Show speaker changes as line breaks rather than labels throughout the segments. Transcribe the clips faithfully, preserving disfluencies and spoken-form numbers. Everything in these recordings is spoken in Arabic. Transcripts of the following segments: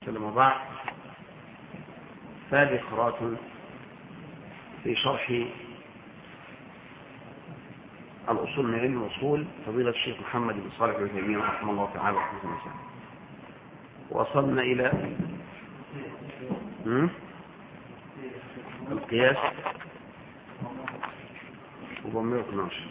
ثم بعد، فهذه قراءة في شرح الأصول من علم الأصول فضيلة الشيخ محمد بن صالح العثيمين رحمه الله تعالى رحمه الله. وصلنا إلى القياس أربعمائة واثني عشر.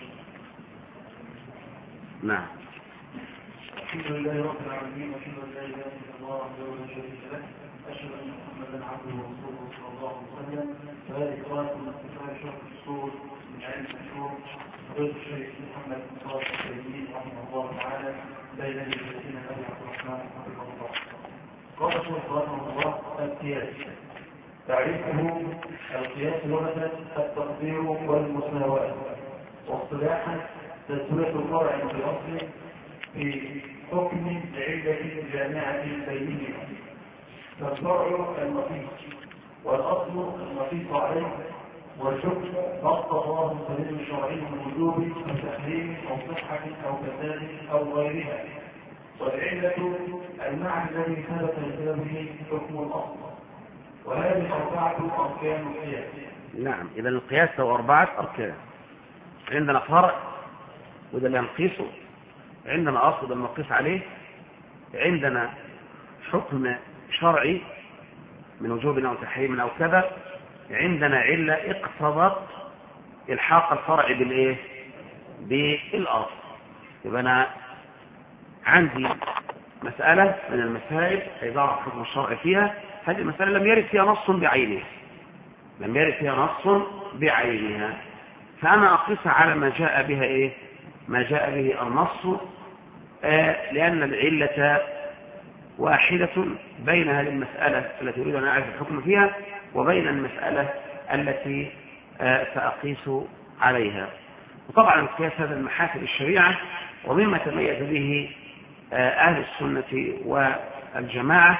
نعم.
الحمد لله رب العالمين واشهد ان لا اله الا الله وحده لا شريك له اشهد ان محمدا عبده ورسوله صلى الله عليه وسلم. وهذه قراءه من كتاب شرح الاصول من علم الاصول فضيلة الشيخ محمد بن صالح العثيمين رحمه الله تعالى بين الذين ابي عبد الرحمن رحمه الله. قال الشيخ رحمه الله: القياس تعريفه: القياس لغه التقدير والمساواه، واصطلاحا تسويه الفرع بالاصل في حكم لعلة جامعة بينهما، فالفرع المقيس والأصل المقيس عليه، والحكم ما اقتضاه الدليل الشرعي من وجوب أو تحريم أو صحة أو فساد أو غيرها، والعلة المعنى الذي ثبت بسببه حكم الأصل. وهذه أربعة أركان القياس.
نعم، إذا القياس له أربعة أركان. عندنا فرع وده اللي نقيسه، عندنا أصل ده المقيس عليه، عندنا حكم شرعي من وجوب أو تحريم أو كذا، عندنا علة اقتضت الحاق الفرع بالإيه؟ بالأصل. يبقى أنا عندي مسألة من المسائل هيضع حكم الشرع فيها، هذه المسألة لم يرد فيها نص بعينها لم يرد فيها نص بعينها فأنا أقيسها على ما جاء بها إيه؟ ما جاء به النص، آه لأن العلة واحدة بين هذه المسألة التي أريد أن أعرف الحكم فيها وبين المسألة التي آه سأقيس عليها. وطبعا القياس هذا المحافل الشريعة، ومما تميز به آه أهل السنة والجماعة،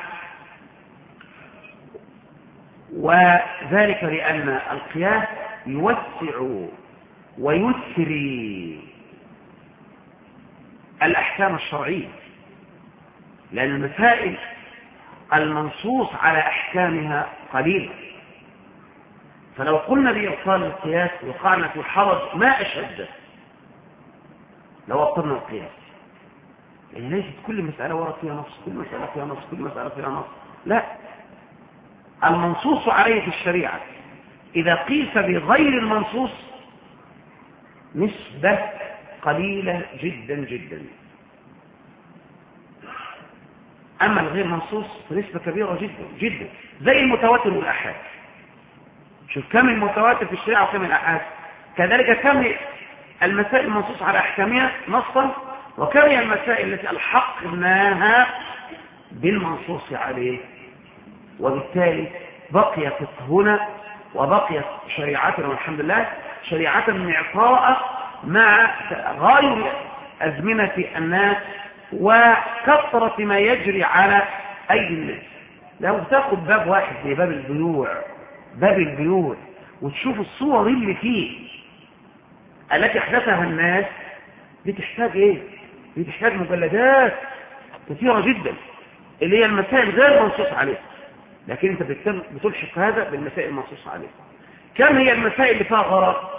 وذلك لأن القياس يوسع ويسري الأحكام الشرعية، لأن المسائل المنصوص على أحكامها قليلة. فلو قلنا بإبطال القياس وقعنا في حرج ما أشد لو أبطلنا القياس، يعني ليست كل مسألة ورد فيها نص، كل مسألة فيها نص، كل مسألة فيها نص، لا، المنصوص عليه في الشريعة إذا قيس بغير المنصوص نسبة قليلة جدا جدا، أما الغير منصوص فنسبة كبيرة جدا جدا، زي المتواتر والأحاد. شوف كم المتواتر في الشريعة وكم الأحاد، كذلك كم المسائل المنصوص على أحكامها نصا، وكم هي المسائل التي ألحقناها بالمنصوص عليه. وبالتالي بقي فقهنا وبقيت شريعتنا والحمد لله شريعة معطاء مع تغاير أزمنة الناس وكثرة ما يجري على أي الناس. لو تاخد باب واحد زي باب البيوع باب البيوع وتشوف الصور اللي فيه التي احدثها الناس، دي تحتاج ايه؟ دي تحتاج مجلدات كثيرة جدا اللي هي المسائل غير منصوص عليها، لكن انت بتلحق هذا بالمسائل المنصوص عليها. كم هي المسائل اللي فيها غرر؟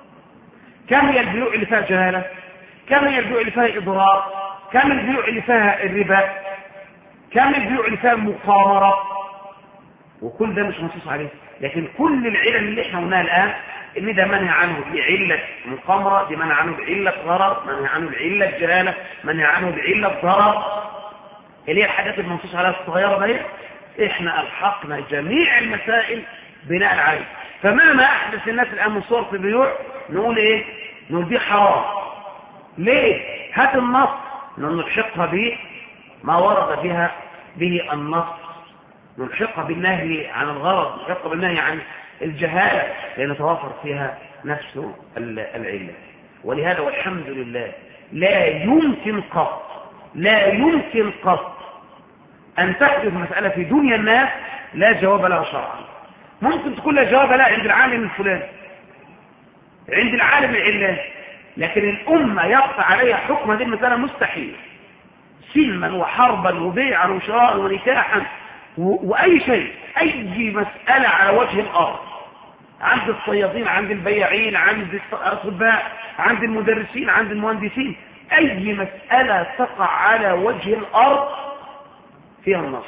كم هي البيوع اللي فيها جهالة؟ كم هي البيوع اللي فيها إضرار؟ كم البيوع اللي فيها الربا؟ كم البيوع اللي فيها مقامرة؟ وكل ده مش منصوص عليه، لكن كل العلل اللي احنا قلناها الآن ان ده منهي عنه بعلة مقامرة، دي منهي عنه بعلة غرر، منهي عنه بعلة جهالة، منهي عنه بعلة ضرر، اللي هي الحاجات المنصوص عليها الصغيرة دي. احنا الحقنا جميع المسائل بناء عليه. فمهما احدث الناس الآن من صور في البيوع نقول ايه؟ نقول دي حرام. ليه؟ هات النص نلحقها به ما ورد بها به النص، نلحقها بالنهي عن الغرض، نلحقها بالنهي عن الجهالة، لأن توافر فيها نفس العلة. ولهذا والحمد لله لا يمكن قط لا يمكن قط أن تحدث مسألة في دنيا الناس لا جواب لها شرعا. ممكن تكون لا جواب لها عند العالم الفلاني، عند العالم العلاني، لكن الأمة يقطع عليها حكم هذه المسألة مستحيل، سلما وحربا وبيعا وشراء ونكاحا وأي شيء، أي مسألة على وجه الأرض، عند الصيادين، عند البياعين، عند الأطباء، عند المدرسين، عند المهندسين، أي مسألة تقع على وجه الأرض فيها النص.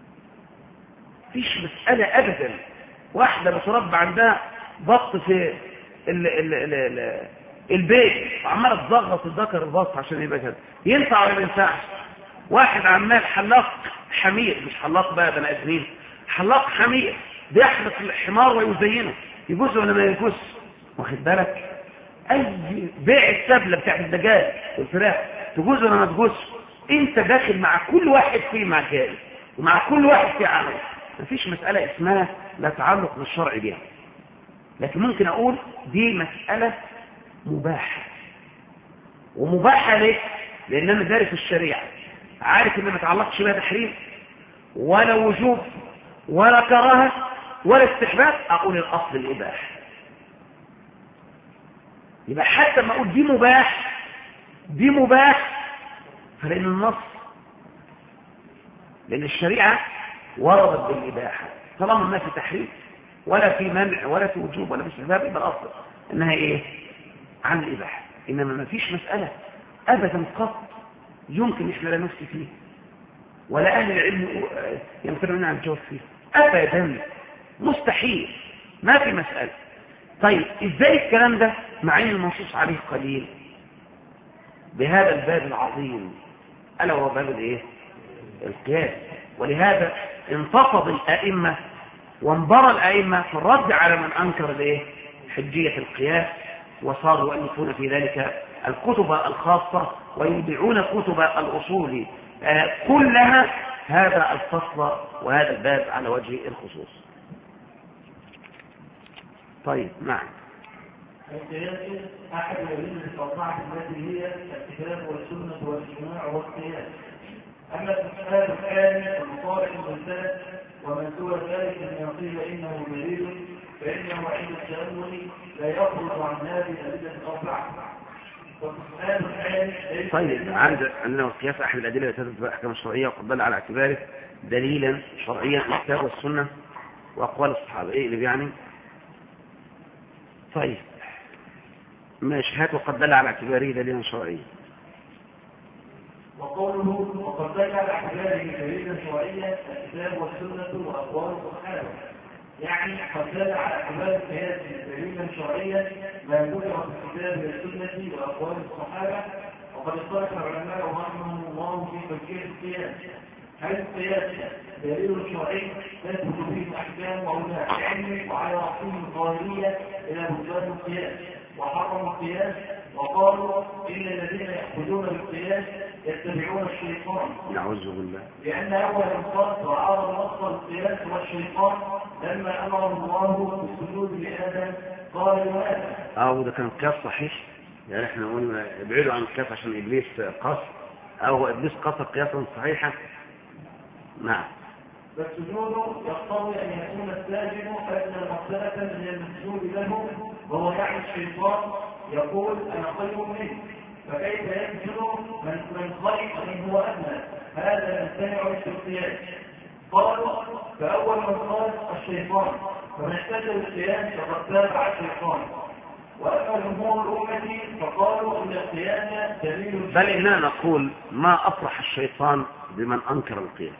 فيش مسألة أبدا واحدة بتربى عندها بط في ال ال ال ال البيت وعمالة تضغط الذكر البط عشان يبقى كده، ينفع ولا ما ينفعش؟ واحد عمال حلاق حمير، مش حلاق بقى بني ادمين، حلاق حمير بيحلق الحمار ويزينه، يجوز ولا ما يجوز؟ واخد بالك؟ اي بيع السبله بتاعت الدجاج والفراخ تجوز ولا ما تجوز؟ انت داخل مع كل واحد فيه مجال ومع كل واحد فيه عمل. مفيش مساله اسمها لا تعلق بالشرع بها، لكن ممكن اقول دي مساله مباحه. ومباحه ليه؟ لان انا دارس الشريعه، عارف ان ما تعلقش بها تحريم ولا وجوب ولا كراهه ولا استحباب، اقول الاصل الاباحه. يبقى حتى ما اقول دي مباح دي مباح فلان النص، لان الشريعه وردت بالاباحه، طالما ما في تحريم ولا في منع ولا في وجوب ولا في استحباب، يبقى الاصل انها ايه؟ عن الاباحه. انما ما فيش مساله ابدا قط يمكن احنا لا نفتي فيه ولا اهل العلم يمتنعون عن الجواب فيه ابدا، مستحيل، ما في مساله. طيب ازاي الكلام ده مع ان المنصوص عليه قليل بهذا الباب العظيم الا وهو باب الايه؟ القياس. ولهذا انتفض الائمه وانبرى الائمه في الرد على من انكر الايه؟ حجيه القياس، وصاروا يؤلفون في ذلك الكتب الخاصه ويودعون كتب الاصول آه كلها هذا الفصل وهذا الباب على وجه الخصوص. طيب نعم.
القياس احد العلوم الاربعه التي هي الكتاب والسنه والاجماع والقياس. اما السؤال الثاني المصالح المرسله ومن سوى ذلك من يقيل انه دليل فانه عند التامل لا يخرج عن هذه الادله الاربعه. والسؤال الثاني
طيب عند عندنا القياس احد الادله التي تثبت بالاحكام الشرعيه وقد دل على اعتباره دليلا شرعيا الكتاب والسنه واقوال الصحابه. ايه اللي بيعني؟ طيب ماشي، هات وقد دل على اعتباره دليلا شرعيا.
وقوله وقد دل على اعتباره دليلا شرعيا الكتاب والسنه واقوال الصحابه، يعني قد دل على اعتبار القياس دليلا شرعيا ما ذكر في الكتاب والسنه واقوال الصحابه. وقد اختلف العلماء رحمهم الله في تفسير القياس، هل القياس دليل شرعي تثبت فيه الاحكام او لا؟ يعني وعلى راسهم الظاهريه الى بطلان القياس وحرموا القياس وقالوا ان الذين يأخذون بالقياس يتبعون الشيطان.
نعوذ بالله.
لان اول انصاف وعارض نص القياس والشيطان لما امر الله بالسجود لادم قال لماذا؟
اه ده كان قياس صحيح، يعني احنا قلنا ابعدوا عن القياس عشان ابليس قص، او ابليس قصر قياسا صحيحا. نعم.
فالسجود يقتضي ان يكون الساجد ادنى مرتبه من المسجود له، وهو يعني الشيطان يقول انا خير منه، فكيف يسجد من من خير من هو ادنى؟ هذا يمتنع في القياس. قالوا فاول من قال الشيطان، فمن احتج بالقياس فقد تابع الشيطان. واما جمهور الامه فقالوا ان القياس دليل،
بل اننا نقول ما افرح الشيطان بمن انكر القياس.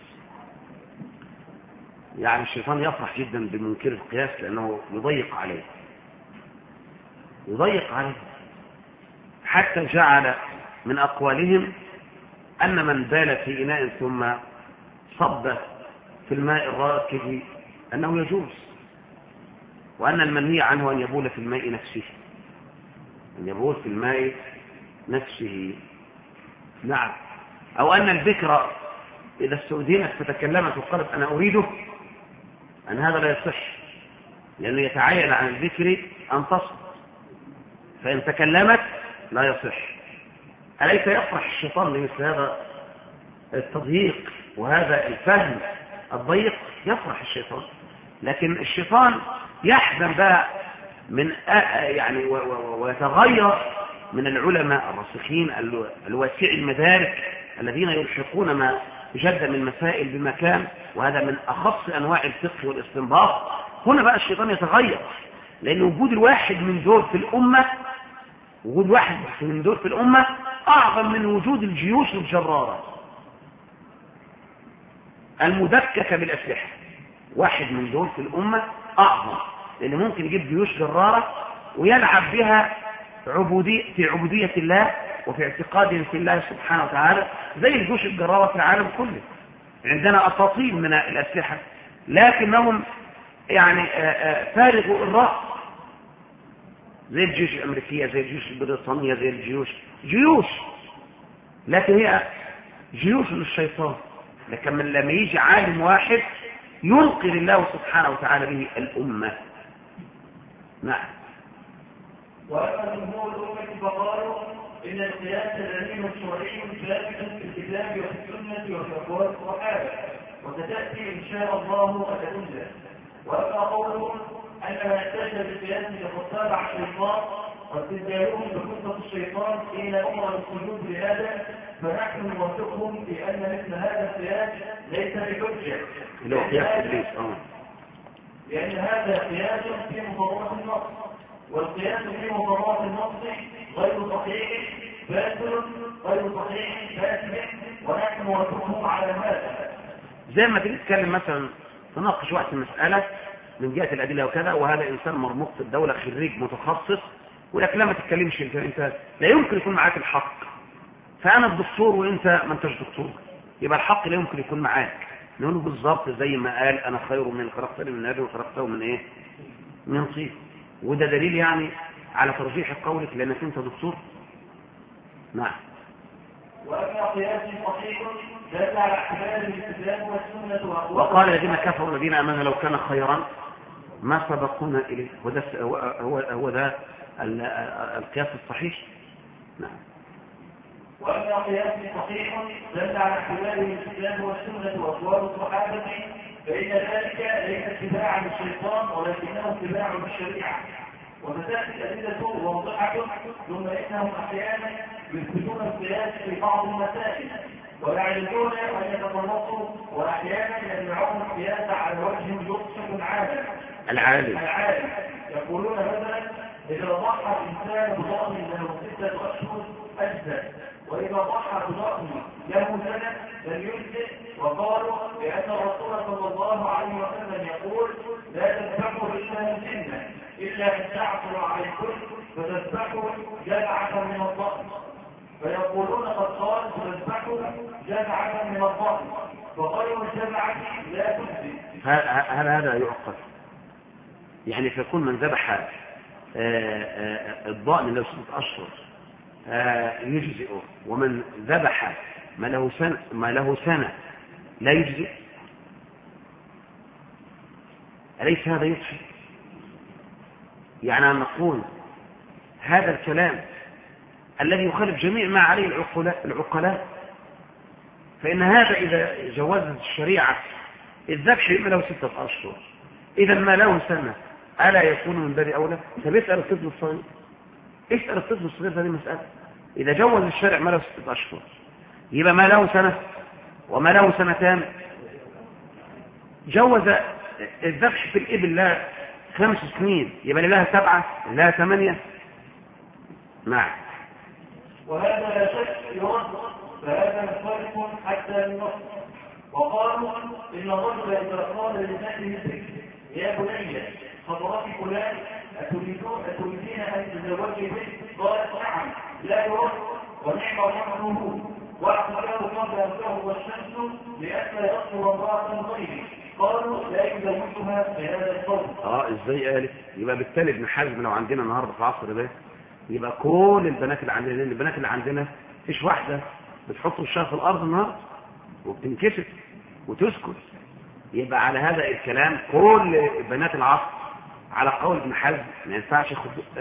يعني الشيطان يفرح جدا بمنكر القياس لانه يضيق عليه يضيق عليه حتى جعل من اقوالهم ان من بال في اناء ثم صب في الماء الراكد انه يجوز، وان المنهي عنه ان يبول في الماء نفسه ان يبول في الماء نفسه. نعم. او ان البكر اذا استؤذنت فتكلمت وقالت انا اريده، ان هذا لا يصح لانه يتعين عن الذكر ان تصمت، فان تكلمت لا يصح. اليس يفرح الشيطان لمثل هذا التضييق وهذا الفهم الضيق؟ يفرح الشيطان، لكن الشيطان يحزن بقى من يعني ويتغير من العلماء الراسخين الواسع المدارك الذين يلحقون ما جد من المسائل بمكان، وهذا من أخص أنواع الفقه والاستنباط. هنا بقى الشيطان يتغير، لأن وجود الواحد من دول في الأمة وجود واحد من دول في الأمة أعظم من وجود الجيوش الجرارة المدككة بالأسلحة. واحد من دول في الأمة أعظم، لأن ممكن يجيب جيوش جرارة ويلعب بها عبودية في عبودية الله وفي اعتقادهم في الله سبحانه وتعالى، زي الجيوش الجرارة في العالم كله. عندنا أساطيل من الأسلحة لكنهم يعني فارغوا الرأس، زي الجيوش الأمريكية، زي الجيوش البريطانية، زي الجيوش جيوش، لكن هي جيوش للشيطان. لكن من لما يجي عالم واحد ينقذ الله سبحانه وتعالى به الأمة. نعم.
وأما جمهور الأمة فقالوا إن القياس العلمي الشرعي ثابت في الكتاب وفي السنة وفي أقوال الصحابة، وستأتي إن شاء الله أدلة. وأما قولهم أن ما يحتاج بالقياس فقد تابع الشيطان واستدلالهم بقصة الشيطان حين أمر بالسجود لهذا، فنحن نوافقهم في أن مثل هذا القياس ليس بحجة، لأن هذا قياس في مضارات النص، والقياس في مضارات النص غير صحيح فاسد غير صحيح فاسد، ونحن نوافقهم على هذا.
زي ما تيجي تتكلم مثلا تناقش واحد المسألة من جهة الأدلة وكذا، وهذا إنسان مرموق في الدولة خريج متخصص، ولكن لا ما تتكلمش انت انت لا يمكن يكون معاك الحق، فأنا الدكتور وانت ما انتش دكتور، يبقى الحق لا يمكن يكون معاك. نقول بالظبط زي ما قال أنا خير من خلقتني من نار وخلقته من إيه؟ من طين. وده دليل يعني على ترجيح قولك لأنك انت دكتور. نعم.
وأما قياس صحيح دل على احتمال الإسلام والسنة وأقوال.
وقال الذين كفروا الذين آمنوا لو كان خيرا ما سبقونا إليه. وده هو هو هو ده القياس الصحيح. نعم.
وأما قياس صحيح دل على احتمال الإسلام والسنة وأقوال الصحابة، فإن ذلك ليس اتباعا للشيطان ولكنه اتباع للشريعة. وفتأتي الأدلة واضحة، ثم إنهم أحيانا يثبتون القياس في بعض المسائل ويعرفون أن يتطرقوا، وأحيانا يمنعون القياس على وجه يقصد العالم
العالم
العالم يقولون مثلا إذا ضحى الإنسان بضأن له ستة أشهر أجزاء، وإذا ضحى بضأن له سنة لم يجزئ، وقالوا لأن الرسول صلى الله عليه وسلم يقول لا تذبحوا إلا مسنة إلا أن تعثر عليكم فتذبحوا جمعة من الضأن، فيقولون قد قال فتذبحوا جمعة من الضأن، وغير الجمعة لا تجزئ.
هل هذا يعقل؟ يعني فيكون من ذبح الضأن له ستة أشهر يجزئه، ومن ذبح ما له سنة ما له سنة لا يجزئ؟ أليس هذا يكفي؟ يعني أن نقول هذا الكلام الذي يخالف جميع ما عليه العقلاء، فإن هذا إذا جوزت الشريعة الذبح ما له ستة أشهر، إذا ما له سنة ألا يكون من باب أولى؟ طب اسأل الطفل الصغير، اسأل الطفل الصغير هذه مسألة. إذا جوز الشرع ما له ستة أشهر يبقى ما له سنة وما له سنتان. جوز الذبح في الإبل لا خمس سنين يبقى لها سبعة لا ثمانية. نعم.
وهذا لا شك يرد، فهذا مخالف حتى للنص. وقالوا إن الرجل إذا قال لابنته الذكر يا بني خطرات فلان أتريدين أن تتزوجي به؟ قالت نعم لا يرد، ونعم رحمه واعتبره قبل أن تغرب الشمس لأن يصل امرأة غيري، قالوا لا يزوجها بهذا القول.
اه ازاي قالت؟ يبقى بالتالي ابن حزم لو عندنا النهارده في العصر ده يبقى كل البنات اللي عندنا البنات اللي عندنا فيش واحده بتحط وشها في الارض النهارده وبتنكسف وتسكت. يبقى على هذا الكلام كل بنات العصر على قول ابن حزم ما ينفعش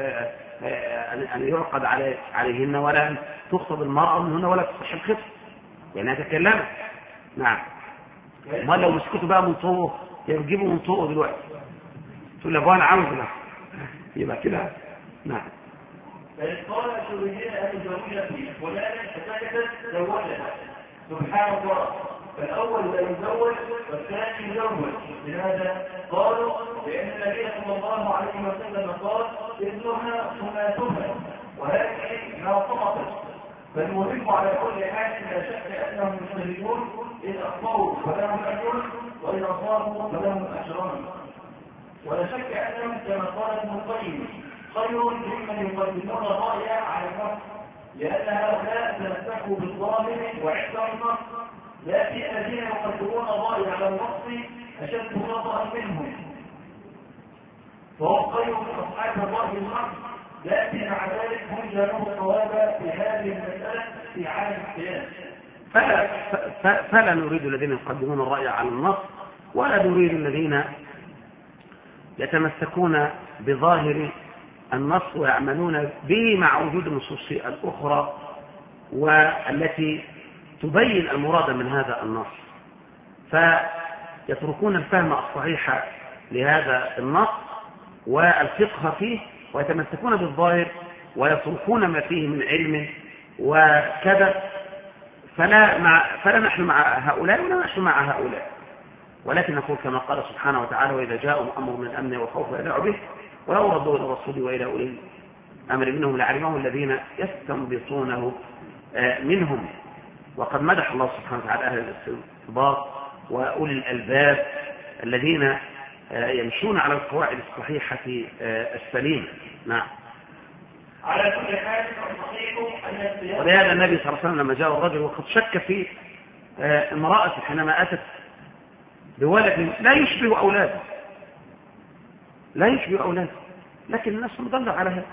ان يعقد علي عليهن ولا ان تخطب المراه منهن ولا تصح الخطب لانها تكلمت. نعم. ما لو مسكتوا بقى من طوق يجيبوا من طوق دلوقتي تقول له انا عاوز له يبقى كده. نعم.
فإن قال تريدين أن تزوجها فيه فلانا فسكتت زوجها سبحان الله، فالأول لا يزوج والثاني يزوج. لماذا؟ قالوا لأن النبي صلى الله عليه وسلم قال ابنها ثماتها وهذه ما طمطت. فالمهم على كل حال لا شك أنهم يشتركون إن أخطأوا فلهم أجر وإن أصابوا فلهم أجران. ولا شك أنهم كما قال ابن القيم خير ممن يقدمون الرأي على النص، لأن هؤلاء تمسكوا بالظاهر وعندهم النص، لكن الذين يقدمون الرأي على النص أشد خطأ منهم، فهم خير من أصحاب الرأي النص، لكن مع ذلك هم جاءوا الصواب في هذه المسألة في عالم القياس.
فلا, فلا نريد الذين يقدمون الرأي على النص، ولا نريد الذين يتمسكون بظاهر النص ويعملون به مع وجود النصوص الأخرى والتي تبين المراد من هذا النص، فيتركون الفهم الصحيح لهذا النص والفقه فيه ويتمسكون بالظاهر ويتركون ما فيه من علم وكذا. فلا, مع فلا نحن مع هؤلاء ولا نحن مع هؤلاء، ولكن نقول كما قال سبحانه وتعالى: وإذا جاءهم أمر من الأمن والخوف يدعوا به ولو ردوا إلى الرسول وإلى أولي الأمر منهم لعلمه الذين يستنبطونه منهم. وقد مدح الله سبحانه وتعالى أهل الاستنباط وأولي الألباب الذين يمشون على القواعد الصحيحة السليمة. نعم.
على كل حال أن
ولهذا النبي صلى الله عليه وسلم لما جاء الرجل وقد شك في امرأة حينما أتت بولد لا يشبه أولاده لا يشبه أولاده لكن الناس مضلع على هذا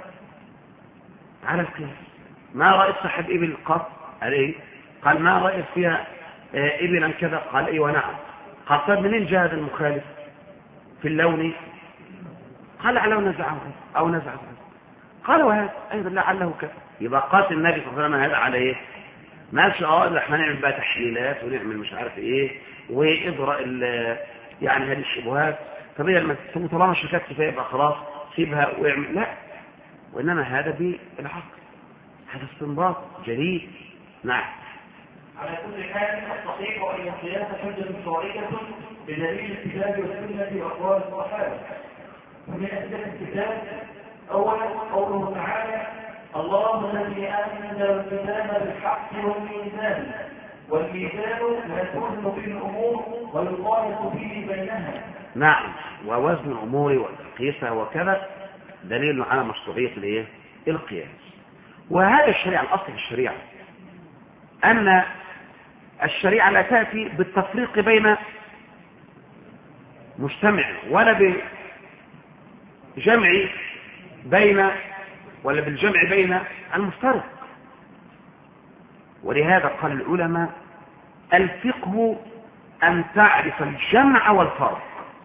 على القياس. ما رأيت صاحب إبل قط؟ قال إيه؟ قال ما رأيت فيها إبلا كذا؟ قال إيه ونعم. قال طيب منين جاء هذا المخالف في اللون؟ قال لعله نزعه أو نزعه. قال وهذا أيضا لعله كذا. يبقى قاتل النبي صلى الله عليه وسلم هذا على إيه؟ ما قالش اه احنا نعمل بقى تحليلات ونعمل مش عارف ايه واضراء يعني هذه الشبهات. طب لما طالما شككت فيها يبقى خلاص سيبها واعمل، لا، وانما هذا بالعقل، هذا استنباط جليل. نعم.
على كل حال الصحيح ان القياس حجه شرعيه بدليل الكتاب والسنه واقوال الصحابه. ومن اسباب الكتاب اولا قوله تعالى: الله الذي أنزل الكتاب بالحق والميزان والميزان لا توزن في الأمور ويقاس فيه بينها.
نعم. ووزن الأمور والقياسة وكذا دليل على مشروعية الايه؟ القياس. وهذا الشريعة الأصل في الشريعة أن الشريعة لا تأتي بالتفريق بين مجتمع ولا بجمع بين ولا بالجمع بين المفترق. ولهذا قال العلماء: الفقه أن تعرف الجمع والفرق.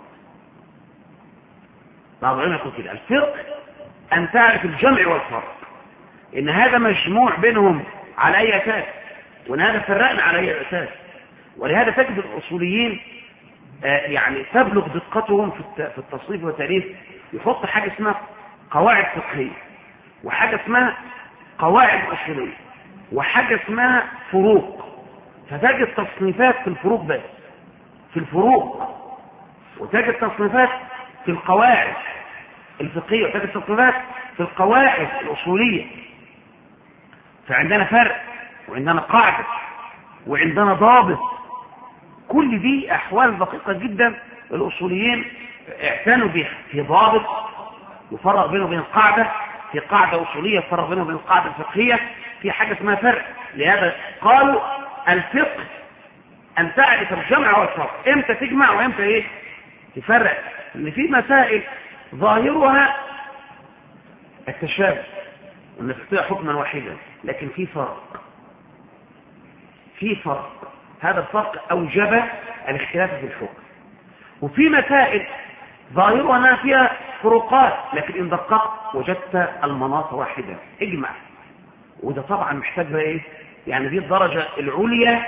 بعض العلماء يقول كده: الفقه أن تعرف الجمع والفرق، إن هذا مجموع بينهم على أي أساس وإن هذا فرقنا على أي أساس. ولهذا تجد الأصوليين يعني تبلغ دقتهم في التصنيف والتأليف، يحط حاجة اسمها قواعد فقهية وحاجة اسمها قواعد أصولية وحاجة اسمها فروق. فتجد تصنيفات في الفروق بس في الفروق، وتجد تصنيفات في القواعد الفقهية، وتجد تصنيفات في القواعد الأصولية. فعندنا فرق وعندنا قاعدة وعندنا ضابط. كل دي أحوال دقيقة جدا الأصوليين اعتنوا بها. في ضابط يفرق بينه وبين القاعدة، في قاعدة أصولية يفرق بينه وبين القاعدة الفقهية، في حاجة اسمها فرق. لهذا قالوا الفقه أن تعرف الجمع والفرق، إمتى تجمع وإمتى إيه تفرق. إن في مسائل ظاهرها التشابه وإن تستطيع حكما واحدا، لكن في فرق في فرق هذا الفرق أوجب الاختلاف في الحكم. وفي مسائل ظاهرها أنها فيها فروقات، لكن إن دققت وجدت المناط واحدة، اجمع. وده طبعا محتاج ايه؟ يعني دي الدرجة العليا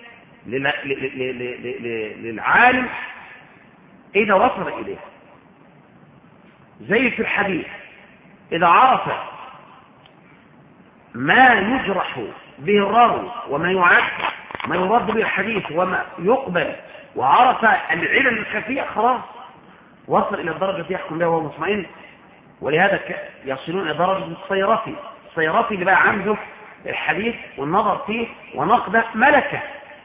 للعالم إذا وصل إليه. زي في الحديث إذا عرف ما يجرح به الراوي وما يعد ما يرد به الحديث وما يقبل وعرف العلل الخفية خلاص وصل إلى الدرجة التي يحكم بها وهو مطمئن. ولهذا يصلون إلى درجة الصيرفي. الصيرفي اللي بقى عنده الحديث والنظر فيه ونقده ملكة.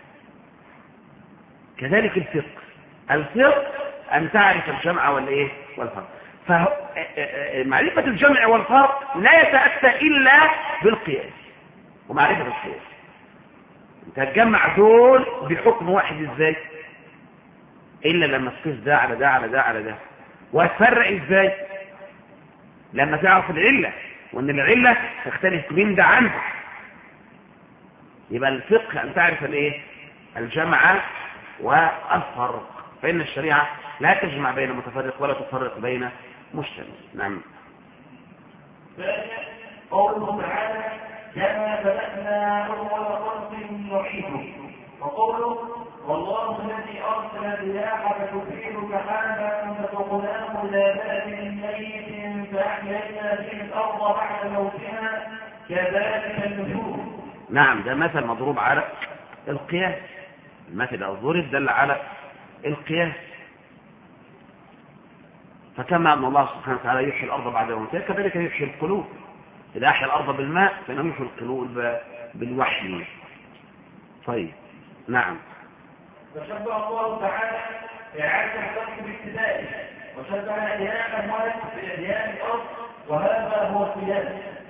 كذلك الفقه الفقه أن تعرف الجمع والإيه والفرق. فمعرفة الجمع والفرق لا يتأتى إلا بالقياس ومعرفة القياس. انت هتجمع دول بحكم واحد ازاي إلا لما تقيس ده على ده على ده على ده. وهتفرق ازاي لما تعرف العلة وان العلة تختلف من ده عنه. يبقى الفقه أن تعرف الايه الجمع والفرق. فإن الشريعة لا تجمع بين متفرق ولا تفرق بين مجتمع. نعم.
قوله تعالى كما بدأنا أول خلق نعيده. وقوله والله الذي أرسل الرياح فتثير سحابا فتقلاه إلى بلد ميت فأحيينا به الأرض بعد موتها كذلك النشور.
نعم ده مثل مضروب على القياس. المثل الضرب دل على القياس. فكما أن الله سبحانه وتعالى يحيي الأرض بعد موتها كذلك يحيي القلوب. إذا أحيا الأرض بالماء فإنه يحيي القلوب بالوحي. طيب نعم.
فشبه الله تعالى إعادة الخلق بابتدائه وشبه إحياء الملك بإحياء الأرض وهذا هو القياس.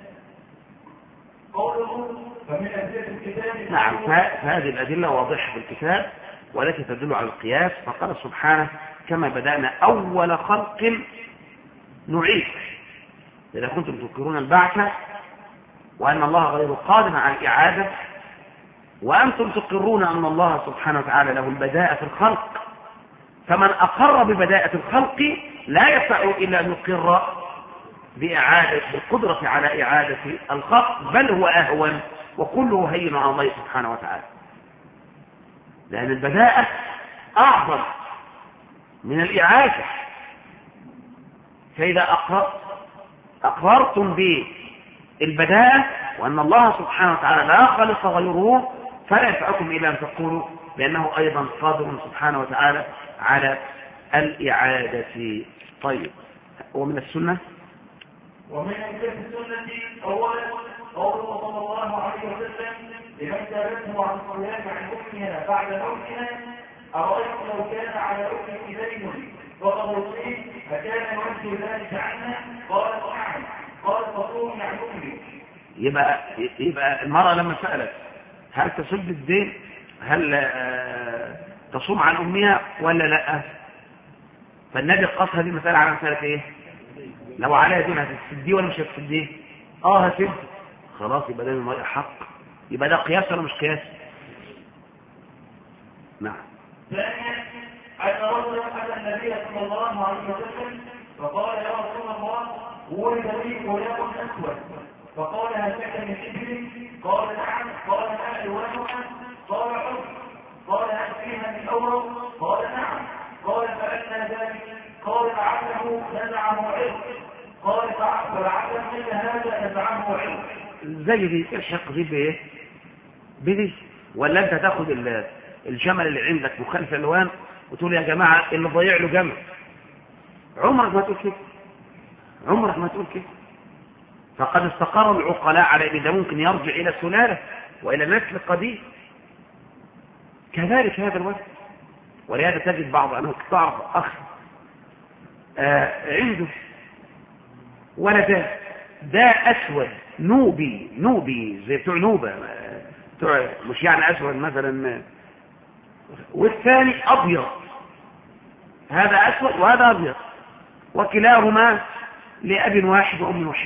قوله فمن أدلة الكتاب.
نعم فهذه الأدلة واضحة في الكتاب والتي تدل على القياس. فقال سبحانه كما بدأنا أول خلق نعيد. إذا كنتم تنكرون البعث وأن الله غير قادر على الإعادة وأنتم تقرون أن الله سبحانه وتعالى له البداءة في الخلق فمن أقر ببداءة الخلق لا يسع إلا أن يقر بإعادة بالقدرة على إعادة الخلق بل هو أهون وكله هين على الله سبحانه وتعالى. لأن البداءة أعظم من الإعادة. فإذا أقررتم بالبداءة وأن الله سبحانه وتعالى لا خالق غيره فلا يسعكم إلا أن تقولوا بأنه أيضا قادر سبحانه وتعالى على الإعادة. طيب ومن السنة
ومن السنة أولا قوله صلى الله عليه وسلم لمن سألته عن الصيام عن أمها بعد موتها أرأيت لو كان على أمك دين وقد وصيه فكان يرد ذلك عنها قال نعم قال تصومي عن أمك.
يبقى يبقى المرأة لما سألت هل تسد الدين هل تصوم عن أمها ولا لا فالنبي قص هذه المسألة على مسألة ايه لو عليها دين هتسديه ولا مش هتسديه اه هتسد خلاص يبقى ده المرأة حق. يبقى ده قياس ولا مش قياس. نعم.
ثانيا أن رجلا أتى النبي صلى الله عليه وسلم فقال يا رسول الله ولد لي غلام أسود فقال هل لك من إبل قال نعم قال ما ألوانها قال حب قال هل فيها من أورق قال نعم قال فأنا ذلك قال لعله نزعه علم قال فلعله مثل هذا نزعه علم.
زي دي الحق دي بايه بدي ولا انت تاخد الجمل اللي عندك مخالف الوان وتقول يا جماعه اللي ضيع له جمل. عمرك ما تقول كده عمرك ما تقول كده. فقد استقر العقلاء على ان ده ممكن يرجع الى سلاله والى نسل قديم. كذلك هذا الوقت. ولهذا تجد بعض انه تعرف اخ آه عنده ولد ده اسود نوبي نوبي زي بتوع نوبه بتوع مش يعني اسود مثلا والثاني ابيض. هذا اسود وهذا ابيض وكلاهما لاب واحد وام واحد.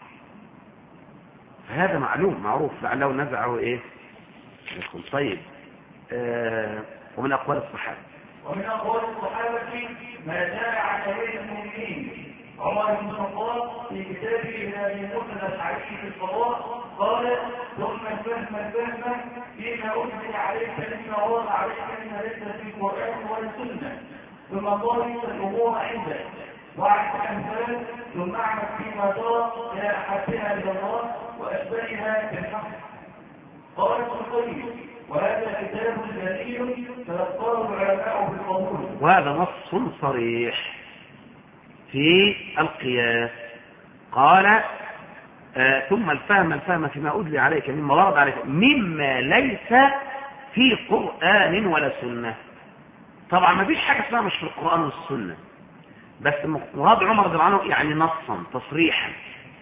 هذا معلوم معروف لعله نزعه ايه. طيب آه ومن اقوال الصحابه
ومن اقوال الصحابه ما جاء عن امير المؤمنين عمر بن الخطاب في كتابه من ابي موسى الاشعري في القضاء قال ثم الفهم الفهم فيما انزل عليك مما ورد عليك مما ليس في القران ولا السنه ثم ضابط الامور عندك وعد الامثال ثم اعمل فيما ترى الى احبها الى الله واشبهها بالحق. قال ابن القيم وهذا كتاب جليل تذكره العلماء بالقبول.
وهذا نص صريح في القياس. قال آه ثم الفهم الفهم فيما أدلي عليك مما ورد عليك مما ليس في قرآن ولا سنة. طبعا ما فيش حاجة اسمها مش في القرآن والسنة، بس مراد عمر رضي الله عنه يعني نصا تصريحا،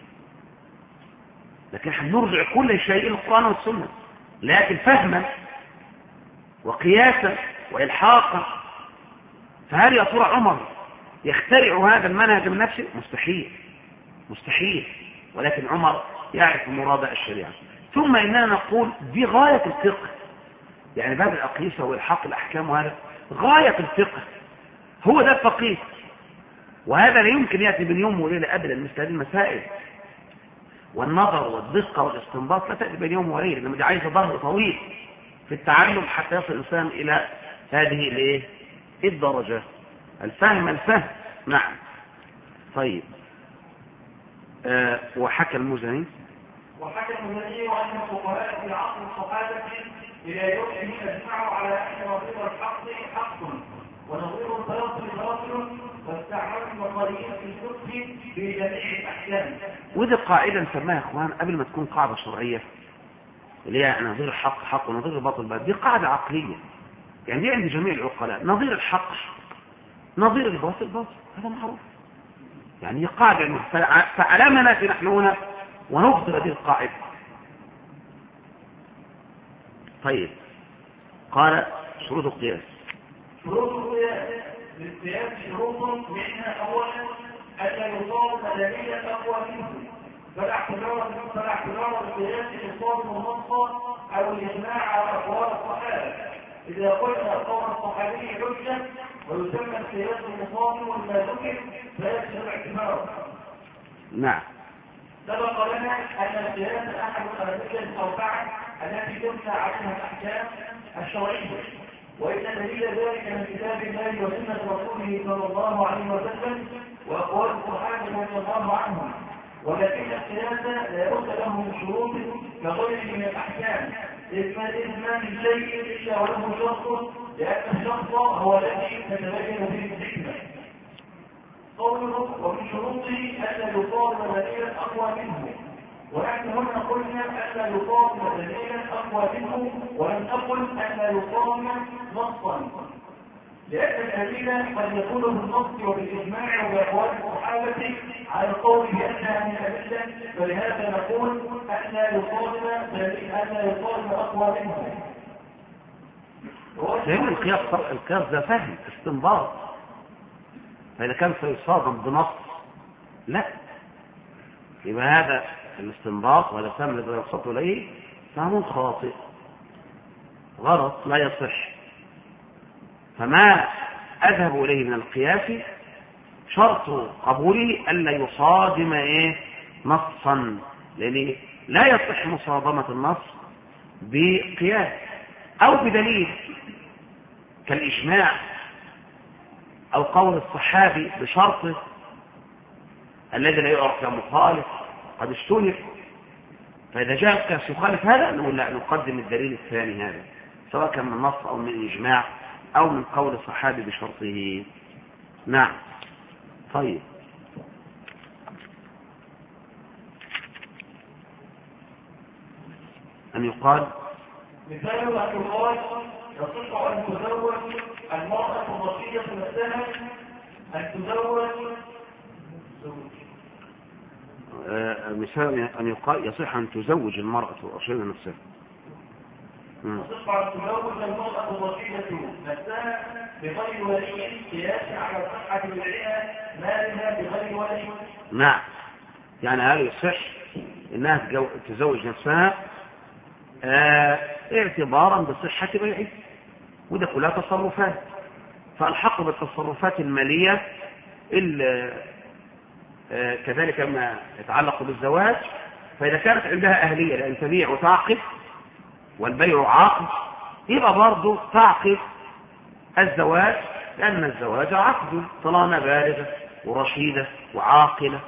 لكن احنا نرجع كل شيء الى القرآن والسنة، لكن فهما وقياسا والحاقا. فهل يا ترى عمر يخترع هذا المنهج من نفسه؟ مستحيل مستحيل، ولكن عمر يعرف مراد الشريعة. ثم اننا نقول دي غاية الفقه، يعني باب الأقيسة والحاق الأحكام، وهذا غاية الفقه، هو ده الفقيه. وهذا لا يمكن يأتي بين يوم وليلة أبدا مثل هذه المسائل، والنظر والدقة والاستنباط لا تأتي بين يوم وليلة، لما دي عايزة ظهر طويل في التعلم حتى يصل الإنسان إلى هذه الايه الدرجة. الفهم الفهم. نعم. طيب آه وحكى المزني
وحكى المزني وأن الفقهاء في عصر الصحابة إلى يومهم أجمعوا على أن نظير الحق حق ونظير الباطل باطل، واستعملوا المقارين في الفقه في جميع الأحكام.
وذي قاعدة نسميها يا إخوان قبل ما تكون قاعدة شرعية، اللي هي نظير الحق حق ونظير الباطل باطل، دي قاعدة عقلية، يعني دي عند جميع العقلاء. نظير الحق نظير الباطل باطل، هذا معروف، يعني هي قاعدة. فعلى ما نأتي نحن هنا ونفضل هذه القاعدة. طيب قال شروط القياس.
شروط القياس للقياس شروط، منها اولا الا يصاب دليل اقوى منه، فلا اعتبار فلا اعتبار القياس يصاب النص او الاجماع على اقوال الصحابه. اذا قلنا قول الصحابي حجه ويسمى القياس مصاب وما ذكر فيكثر الاعتبار.
نعم.
سبق لنا ان القياس احد الادله الاربعه التي تبنى عليها الاحكام الشرعيه، وان دليل ذلك من كتاب الله وسنه رسوله صلى الله عليه وسلم واقوال الصحابه رضي الله عنهم. ولكن القياس لا بد له من شروط كغيره من الاحكام، اذ ما من شيء الا وله شرط، لان الشرط هو الذي تتبين به الحكمه. قوله ومن شروطه الا يقام دليلا اقوى منه، ونحن هنا قلنا ألا يقام دليلا أقوى منه، ولم نقل ألا يقام نصا، لأن الدليل قد يكون بالنص وبالإجماع وبأقوال الصحابة على القول بأنها من الأدلة، فلهذا نقول ألا يقام دليل ألا يقام أقوى منه.
لأن القياس القياس ده فهم استنباط، فإذا كان سيصادم بنص لا، يبقى هذا الاستنباط ولا فهم الذي يقصد إليه فهم خاطئ غلط لا يصح. فما أذهب إليه من القياس شرط قبوله ألا يصادم إيه نصا، لأن لا يصح مصادمة النص بقياس أو بدليل كالإجماع أو قول الصحابي بشرطه الذي لا يعرف كمخالف قد اشتهر. فإذا جاء القياس يخالف هذا نقول لا، نقدم الدليل الثاني هذا، سواء كان من النص أو من الإجماع أو من قول الصحابي بشرطه. نعم. طيب أن يقال
مثال أن يقال يصح أن تزوج المرأة الرشيدة نفسها، أن تزوج
آه مثال أن يقال يصح أن تزوج المرأة الرشيدة نفسها.
يصح أن تزوج المرأة الرشيدة نفسها بغير ولي، قياسا على صحة بيعها مالها بغير ولي.
نعم، يعني هل يصح انها تزوج نفسها آه اعتبارا بصحة بيعها، وده كلها تصرفات، فالحق بالتصرفات المالية آه كذلك ما يتعلق بالزواج. فإذا كانت عندها أهلية لأن تبيع وتعقد والبيع عقد، يبقى برضه تعقد الزواج، لأن الزواج عقد طالما بالغة ورشيدة وعاقلة.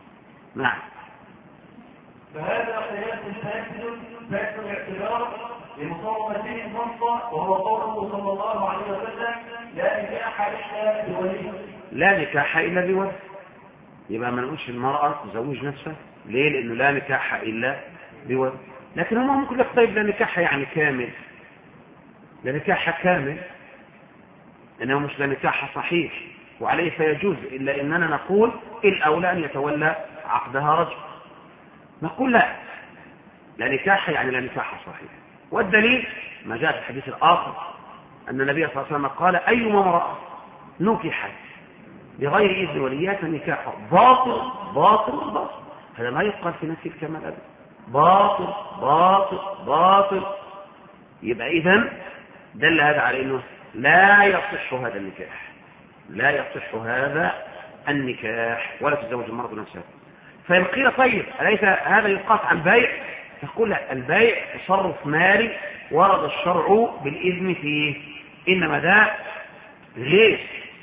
نعم.
فهذا قياس فاسد فاسد الاعتبار، لمصومته النص وهو قوله صلى الله عليه وسلم لا نكاح إلا بولي.
لا نكاح إلا بولي. يبقى ما نقولش المرأة تزوج نفسها. ليه؟ لأنه لا نكاح إلا بولي. لكن هم ممكن لك طيب لا نكاح يعني كامل، لا نكاح كامل، إنه مش لا نكاح صحيح وعليه فيجوز، إلا إننا نقول الأولى أن يتولى عقدها رجل. نقول لا، لا نكاح يعني لا نكاح صحيح. والدليل ما جاء في الحديث الآخر أن النبي صلى الله عليه وسلم قال أيما امرأة نكحت بغير إذن وليات النكاح باطل باطل باطل. هذا لا يقال في نفي الكمال أبدا. باطل باطل باطل. يبقى إذن دل هذا على أنه لا يصح هذا النكاح، لا يصح هذا النكاح ولا تزوج المرأة نفسها. فإن قيل طيب أليس هذا يقاس على البيع؟ تقول لا، البيع تصرف مالي ورد الشرع بالإذن فيه، إنما ده غير.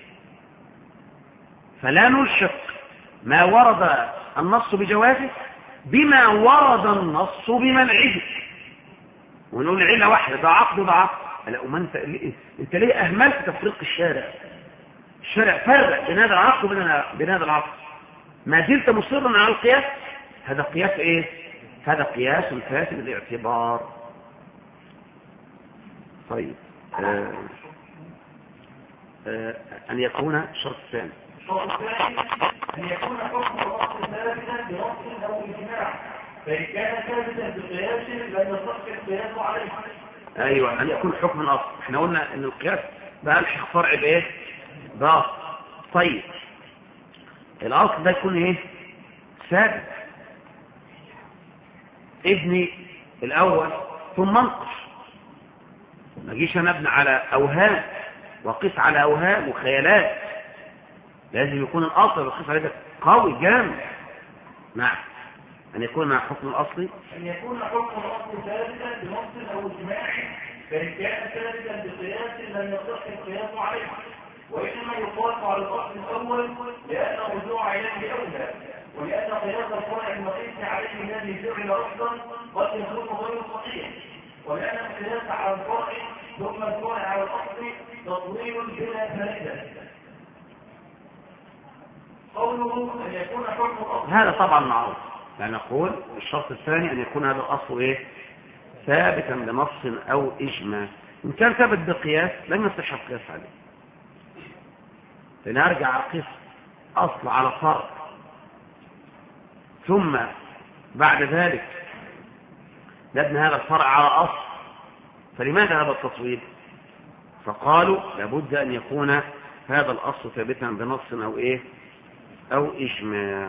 فلا نلشق ما ورد النص بجوازه بما ورد النص بمنعه ونقول العلة واحدة، ده عقد وده عقد. لا، وما انت انت ليه اهملت تفريق الشارع؟ الشارع فرق بين هذا العقد وبين هذا العقد. ما زلت مصرا على القياس. هذا قياس ايه؟ هذا قياس فاسد الاعتبار. طيب آه آه ان يكون الشرط الثاني
الشرط الثاني ان يكون حكم النص ثابتا بنص او اجماع، فان كان ثابتا بقياس لم يصح القياس عليه.
ايوه، ان يكون حكم الاصل. احنا قلنا ان القياس بقى الحق فرع بايه؟ باصل. طيب الاصل ده يكون ايه؟ ثابت. ابني الاول ثم انقش. ما اجيش انا ابني على اوهام وقيس على اوهام وخيالات. لازم يكون الاصل وقيس عليه قوي جامد. نعم، ان يكون حكم الاصلي
ان يكون حكم الاصل ثابتا بنص او اجماع، فان كان ثابتا بقياس لم يصح القياس عليه، وانما يقاس على الاصل الاول لان الرجوع اليه اولى، ولان قياس الفرع المقيس عليه الذي جعل اصلا قد يكون غير صحيح، ولان القياس على الفرع ثم الفرع على الاصل تطويل بلا فائده. قوله ان يكون حكم الاصل
هذا طبعا معروف. يعني نقول الشرط الثاني ان يكون هذا الاصل ايه؟ ثابتا بنص او اجماع. ان كان ثابت بقياس لم يصح القياس عليه، لنرجع اقيس اصل على فرع ثم بعد ذلك نبني هذا الفرع على اصل، فلماذا هذا التصويب؟ فقالوا لابد ان يكون هذا الاصل ثابتا بنص او ايه او اجماع.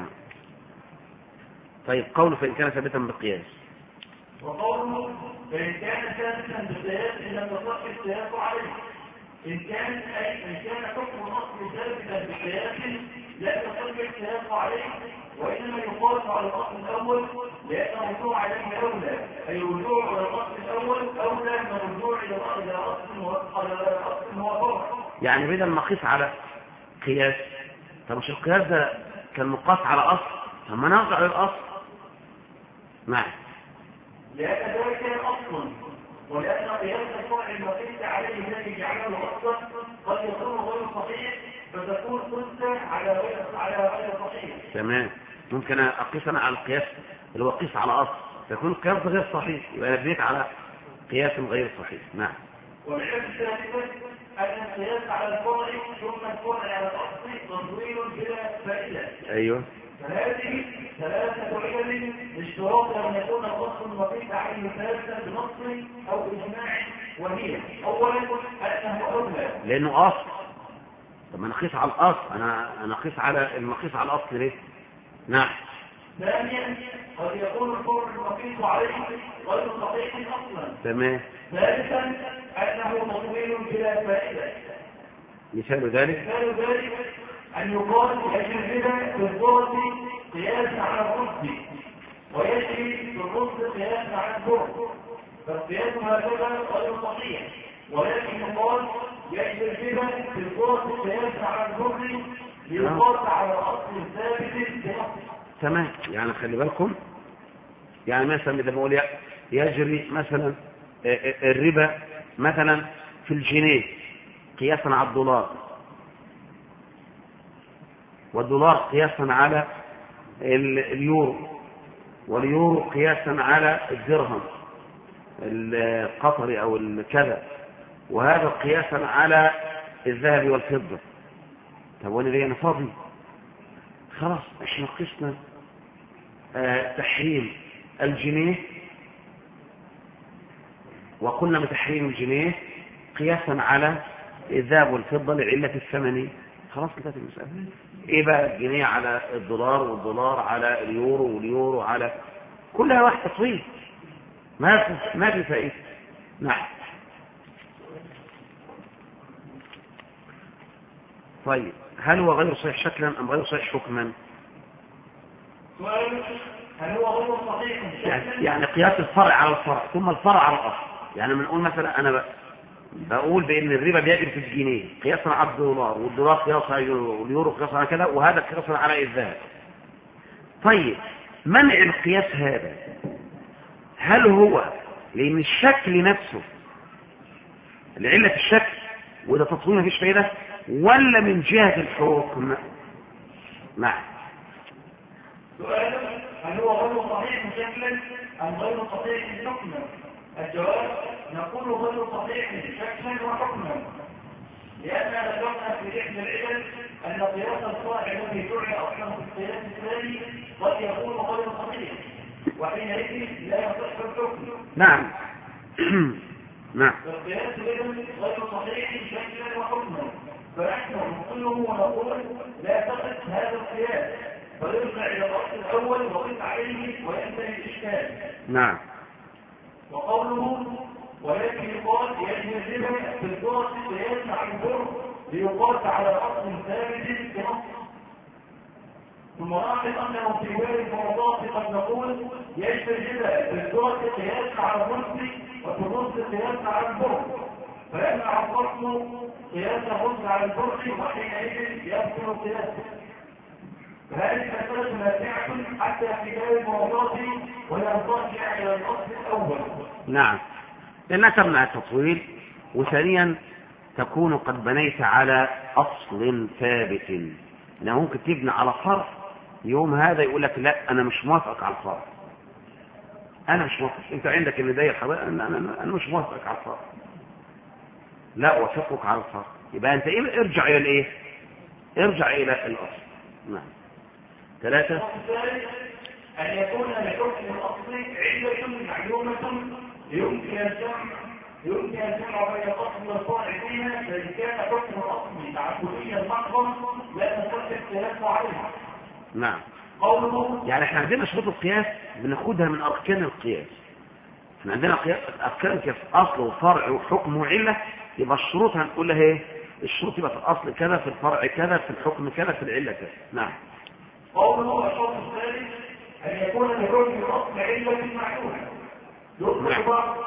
طيب قوله فإن كان ثابتا بقياس،
وقوله فإن كان ثابتا بقياس لم يصح القياس عليه. إن كان أي إن كان حكم الأصل ثابتا بقياس لا يصح القياس عليه، وإنما يقاس على الأصل الأول لأن الرجوع عليه أولى، أي الرجوع إلى الأصل الأول أولى من الرجوع إلى أصل هو فرع.
يعني بدل ما قيس على قياس، طب مش القياس ده كان مقاس على أصل؟ طب ما نرجع للأصل. نعم،
لأن ذلك أصل، ولأن قياس الفرع المقيس عليه الذي جعله أصلا قد يكون غير صحيح، فتكون قصة على غير على غير صحيح.
تمام. ممكن أقيس أنا على القياس اللي هو قيس على أصل، يكون القياس غير صحيح، يبقى أنا بنيت على قياس غير صحيح. نعم.
والحاجة الثالثة أن القياس على الفرع ثم الفرع على الأصل تطويل بلا فائدة.
أيوه.
فهذه ثلاثة علل اشتراط أن يكون الأصل المقيس عليه ثابتا بنص أو إجماع، وهي أولا أنه أولى
لأنه أصل. طب أنا أقيس على الأصل، أنا أنا أقيس على المقيس على الأصل ليه؟ نعم.
ثانيا قد يكون الفرع المقيس عليه غير صحيح أصلا.
تمام.
ثالثا أنه تطويل بلا فائدة.
مثال ذلك
مثال ذلك أن يقال يجري في الضرب قياسا على الرد، ويجري في الرد قياسا على الضرب، فالقياس هكذا غير صحيح، ولكن يقال يجري في الضرب قياسا على الضرب ليقاس على الأصل الثابت بنص.
تمام. يعني خلي بالكم، يعني مثلا إذا بقول يجري مثلا الربا مثلا في الجنيه قياسا على الدولار، والدولار قياسا على اليورو، واليورو قياسا على الدرهم القطري أو الكذا، وهذا قياسا على الذهب والفضة. طب وانا ليه انا فاضي؟ خلاص احنا قسنا آه تحريم الجنيه، وقلنا بتحريم الجنيه قياسا على الذهب والفضة لعلة الثمن. خلاص انتهت المسألة. ايه بقى؟ الجنيه على الدولار، والدولار على اليورو، واليورو على كلها واحد تصوير، ما في ما في فائدة. نعم. طيب هل هو غير صحيح شكلا ام غير صحيح حكما؟
سؤال: هل هو غير صحيح شكلا؟
يعني قياس الفرع على الفرع ثم الفرع على الاصل. يعني بنقول مثلا انا بقول بان الربا بيجري في الجنيه قياسا على الدولار، والدولار قياسا على اليورو، واليورو قياسا على كذا، وهذا قياسا على الذهب. طيب منع القياس هذا هل هو لان الشكل نفسه لعلة الشكل وده تطويل مفيش فايدة، ولا من جهة الحكم؟ نعم.
سؤال: هل هو غير صحيح شكلا ام غير صحيح حكما؟ الجواب: نقول غير صحيح شكلا وحكما، لأننا ذكرنا في إحدى العلل أن قياس الفرع الذي جعل أصلا في القياس الثاني قد يكون غير صحيح، وحينئذ لا يصح الحكم.
نعم. نعم.
فالقياس إذن غير صحيح شكلا وحكما، فنحن نقوله ونقول لا تصح هذا القياس، فيرجع إلى الأصل الأول وقف عليه وينتهي الإشكال.
نعم.
وقوله: ولكن يقال يجب الربا في الفرص قياس على البر ليقاس على اصل ثابت في نص. ثم لاحظ انه في باب الفرضات قد نقول يجب الربا في الفرص قياس على البر، وفي النص قياس على البر، فيمنع الفصل قياس الرز على البر، وحينئذ يبطل قياسه. فهذه المسألة نافعة حتى في باب الفرضات ولا ترجع الى الاصل الاول.
نعم، لأنها تمنع التطويل، وثانيا تكون قد بنيت على أصل ثابت. أنه ممكن تبني على فرع، يوم هذا يقول لك لا أنا مش موافق على الفرع، أنا مش موافق، أنت عندك اللي داير حضرتك، أنا, أنا, أنا مش موافق على الفرع، لا وافقك على الفرع، يبقى أنت إيه؟ ارجع إلى الإيه؟ ارجع إلى الأصل. نعم. ثلاثة:
أن يكون لحكم الأصل علة معلومة يمكن الجمع يمكن الجمع بين الأصل والفرع فيها، فإن كان حكم الأصل تعبديا محضا لا تصح القياس عليها.
نعم.
قوله:
يعني احنا عندنا شروط القياس بناخدها من أركان القياس. احنا عندنا قياس أركان القياس أصل وفرع وحكم وعلة، يبقى الشروط هنقول لها ايه؟ الشروط يبقى في الأصل كذا، في الفرع كذا، في الحكم كذا، في العلة كذا. نعم.
قوله: الشرط الثالث أن يكون لحكم الأصل علة معلومة. يطلق بعض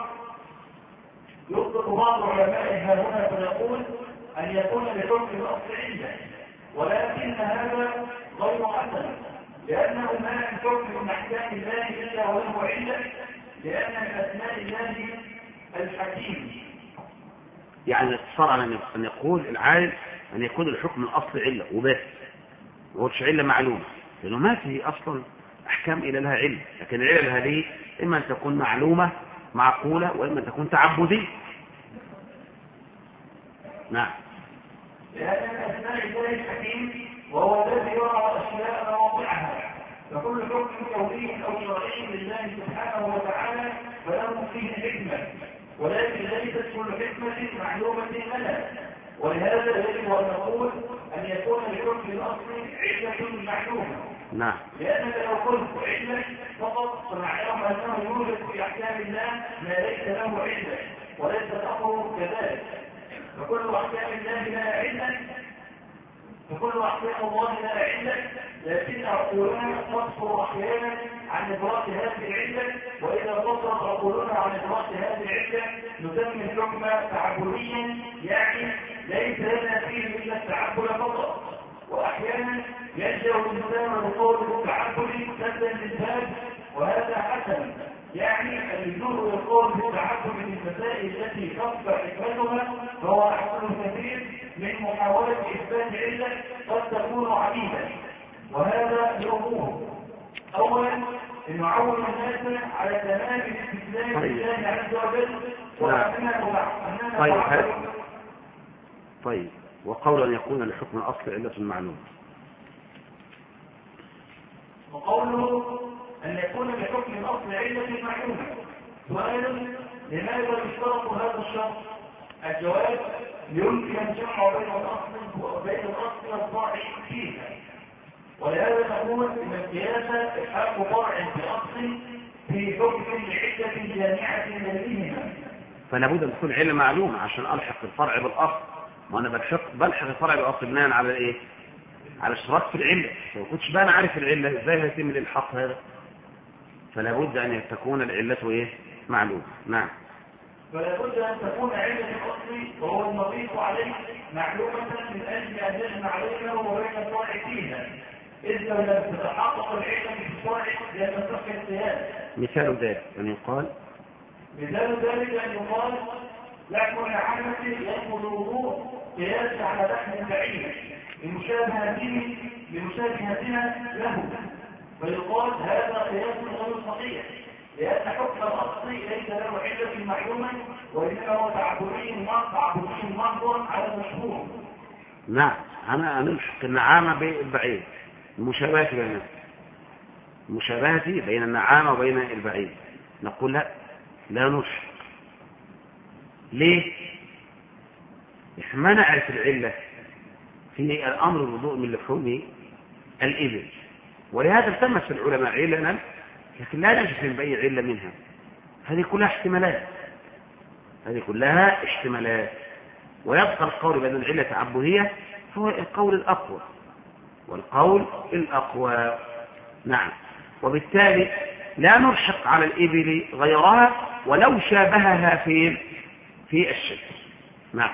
يطلق بعض علمائها هنا فيقول أن يكون لحكم الأصل علة، ولكن هذا غير حسن، لأنه ما من حكم من أحكام الله إلا وله علة، لأن من أسماء الله الحكيم.
يعني الاقتصار على أن يقول العالم أن يكون الحكم الأصل علة وبس، ما هوش علة معلومة، لأنه ما فيه أصلا أحكام إلى لها علة، لكن العلة هذه إما أن تكون معلومة معقولة، وإما أن تكون تعبدية. نعم.
لأن من أسماء الله الحكيم وهو الذي يرى أشياء مواضعها، فكل حكم كوني أو شرعي لله سبحانه وتعالى فله فيه حكمة، ولكن ليست كل حكمة معلومة لنا، ولهذا يجب أن نقول أن يكون لحكم الأصل علة معلومة.
نعم.
لأنك لو قلت علة فقط فمعناه أنه يوجد في أحكام الله ما ليس له علة، وليس الأمر كذلك، فكل أحكام الله لها علة فكل أحكام الله لها علة، لكن عقولنا تصفر أحيانا عن إدراك هذه العلة، وإذا تصرف عقولنا عن إدراك هذه العلة نسمي الحكم تعبديا، يعني ليس لنا فيه إلا التعبد فقط. وأحيانا يلجأ الإنسان لقول التعبد سدا للباب، وهذا حسن، يعني الجزء يقول بالتعبد من المسائل التي تكثر حكمتها فهو أحسن كثير من محاولة إثبات علة قد تكون عديدة، وهذا لأمور. أولا أن نعود الناس على تمام الاستسلام لله عز وجل وأننا
طيب طيب وقول أن يكون لحكم الأصل علة معلومة،
وقوله أن يكون لحكم الأصل علة معلومة. سؤال: لماذا يشترط هذا الشرط؟ الجواب: يمكن الجمع بين الأصل وبين الأصل والفرع فيها، ولهذا نقول ان القياس الحق فرع باصل في حكم لعده جامعه بينهما.
فلا بد ان تكون علة معلومة عشان الحق الفرع بالاصل، وانا بلحق بلحق الفرع بالاصل بناء على ايه؟ على اشتراك في العلة. لو كنتش بقى انا عارف العلة ازاي هيتم الالحاق هذا؟ فلا بد ان تكون العلة ايه؟ معلومة. نعم.
فلا بد ان تكون علة الاصل وهو المضيف عليه معلومة من اجل ان يجمع بينه وبين الفرع فيها، إذ لو لم تتحقق العلة في الفرع لم تصح القياس.
مثال ذلك أن يقال
مثال ذلك أن يقال لحم العامة يأخذ الوضوء قياس على لحم البعير لمشابهته لمشابهتها له، فيقال هذا قياس غير صحيح لأن حكم الأصل ليس له علة معلومة وإنما هو تعبدي تعبدي محض على المشهور.
نعم. أنا نلحق النعامة بالبعير، المشابهة بين المشابهة بين النعامة وبين البعير، نقول لا لا نلحق. ليه؟ إحنا نعرف العلة في الأمر الوضوء من لحوم الإبل، ولهذا التمس العلماء علنا لكن لا نجد بأي علة منها. هذه كلها احتمالات، هذه كلها احتمالات ويبقى القول بأن العلة تعبدية هو القول الأقوى والقول الأقوى. نعم. وبالتالي لا نلحق على الإبل غيرها ولو شابهها في في الشكل. نعم.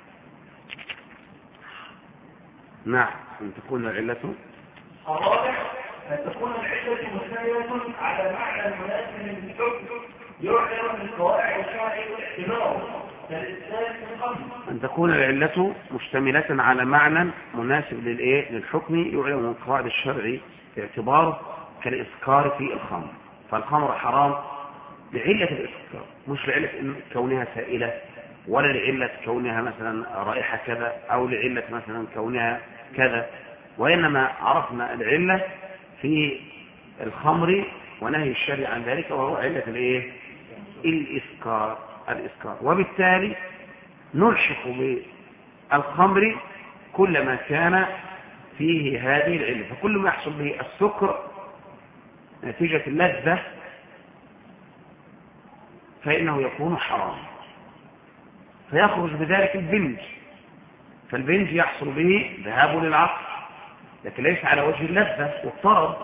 نعم. أن تكون العلة
الرابع أن تكون العلة مشتملة على معنى مناسب للحكم يعلم من قواعد الشرع والاعتبار كالإسلام في الخمر.
أن تكون العلة مشتملة على معنى مناسب للإيه؟ للحكم يعلم من قواعد الشرع باعتباره كالإسكار في الخمر. فالخمر حرام لعلة الإسكار، مش لعلة كونها سائلة ولا لعلة كونها مثلا رائحة كذا أو لعلة مثلا كونها كذا، وإنما عرفنا العلة في الخمر ونهي الشرع عن ذلك وهو علة الإيه؟ الإسكار الإسكار. وبالتالي نلحق بالخمر كل ما كان فيه هذه العلة، فكل ما يحصل به السكر نتيجة اللذة فإنه يكون حرام، فيخرج بذلك البنج، فالبنج يحصل به ذهاب للعقل لكن ليس على وجه اللذة والطرب.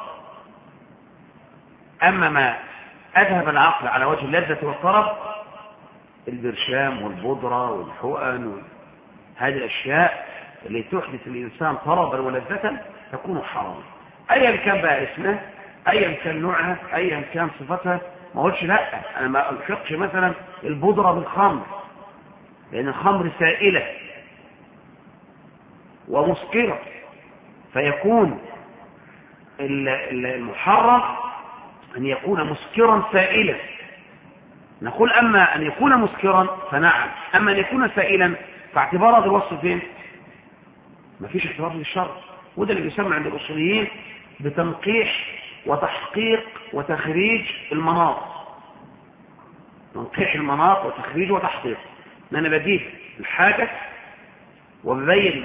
أما ما أذهب العقل على وجه اللذة والطرب البرشام والبودرة والحقن، هذه الأشياء اللي تحدث الإنسان طربا ولذة تكون حرام، أيا كان بقى اسمه، أيا كان نوعها، أيا كان صفتها. ما قلتش لا، أنا ما ألحقش مثلا البودرة بالخمر لأن الخمر سائلة ومسكرة، فيكون المحرم أن يكون مسكرا سائلا. نقول أما أن يكون مسكرا فنعم، أما أن يكون سائلا فاعتبار هذا الوصف فين؟ ما فيش اعتبار للشرع، وده اللي بيسمى عند الأصوليين بتنقيح وتحقيق وتخريج المناط. تنقيح المناط وتخريج وتحقيق، ان انا بجيب الحاجة وببين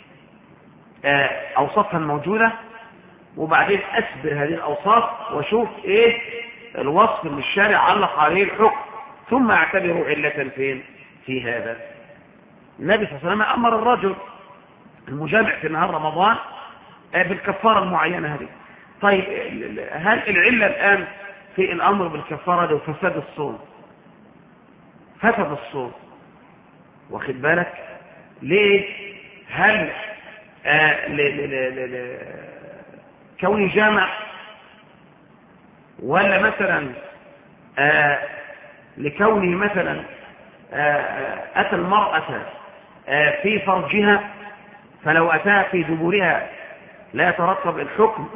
اوصافها الموجودة وبعدين اسبر هذه الاوصاف واشوف ايه الوصف اللي الشارع علق عليه الحكم ثم اعتبره علة فين في هذا. النبي صلى الله عليه وسلم امر الرجل المجامع في نهار رمضان بالكفارة المعينة هذه. طيب هل العلة الآن في الأمر بالكفارة ده فساد الصوم؟ فسد الصوم، واخد بالك ليه؟ هل آه ل ل ل ل كوني جامع، ولا مثلا آه لكونه مثلا آه أتى المرأة آه في فرجها، فلو أتاها في دبورها لا يترتب الحكم.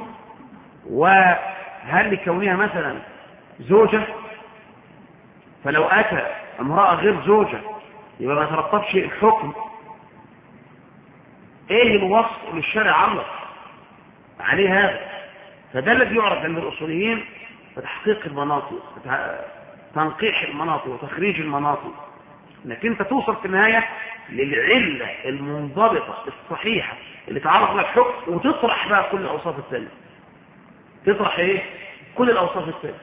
وهل لكونها مثلا زوجة، فلو أتى امرأة غير زوجة يبقى ما يترتبش الحكم. ايه الوصف اللي الشارع علق عليه هذا؟ فده الذي يعرف عند الاصوليين بتحقيق المناطق، تنقيح المناطق وتخريج المناطق، انك انت توصل في النهايه للعله المنضبطه الصحيحه اللي تعرف لها الحكم، وتطرح بقى كل الاوصاف الثانيه. تطرح ايه؟ كل الاوصاف الثانيه.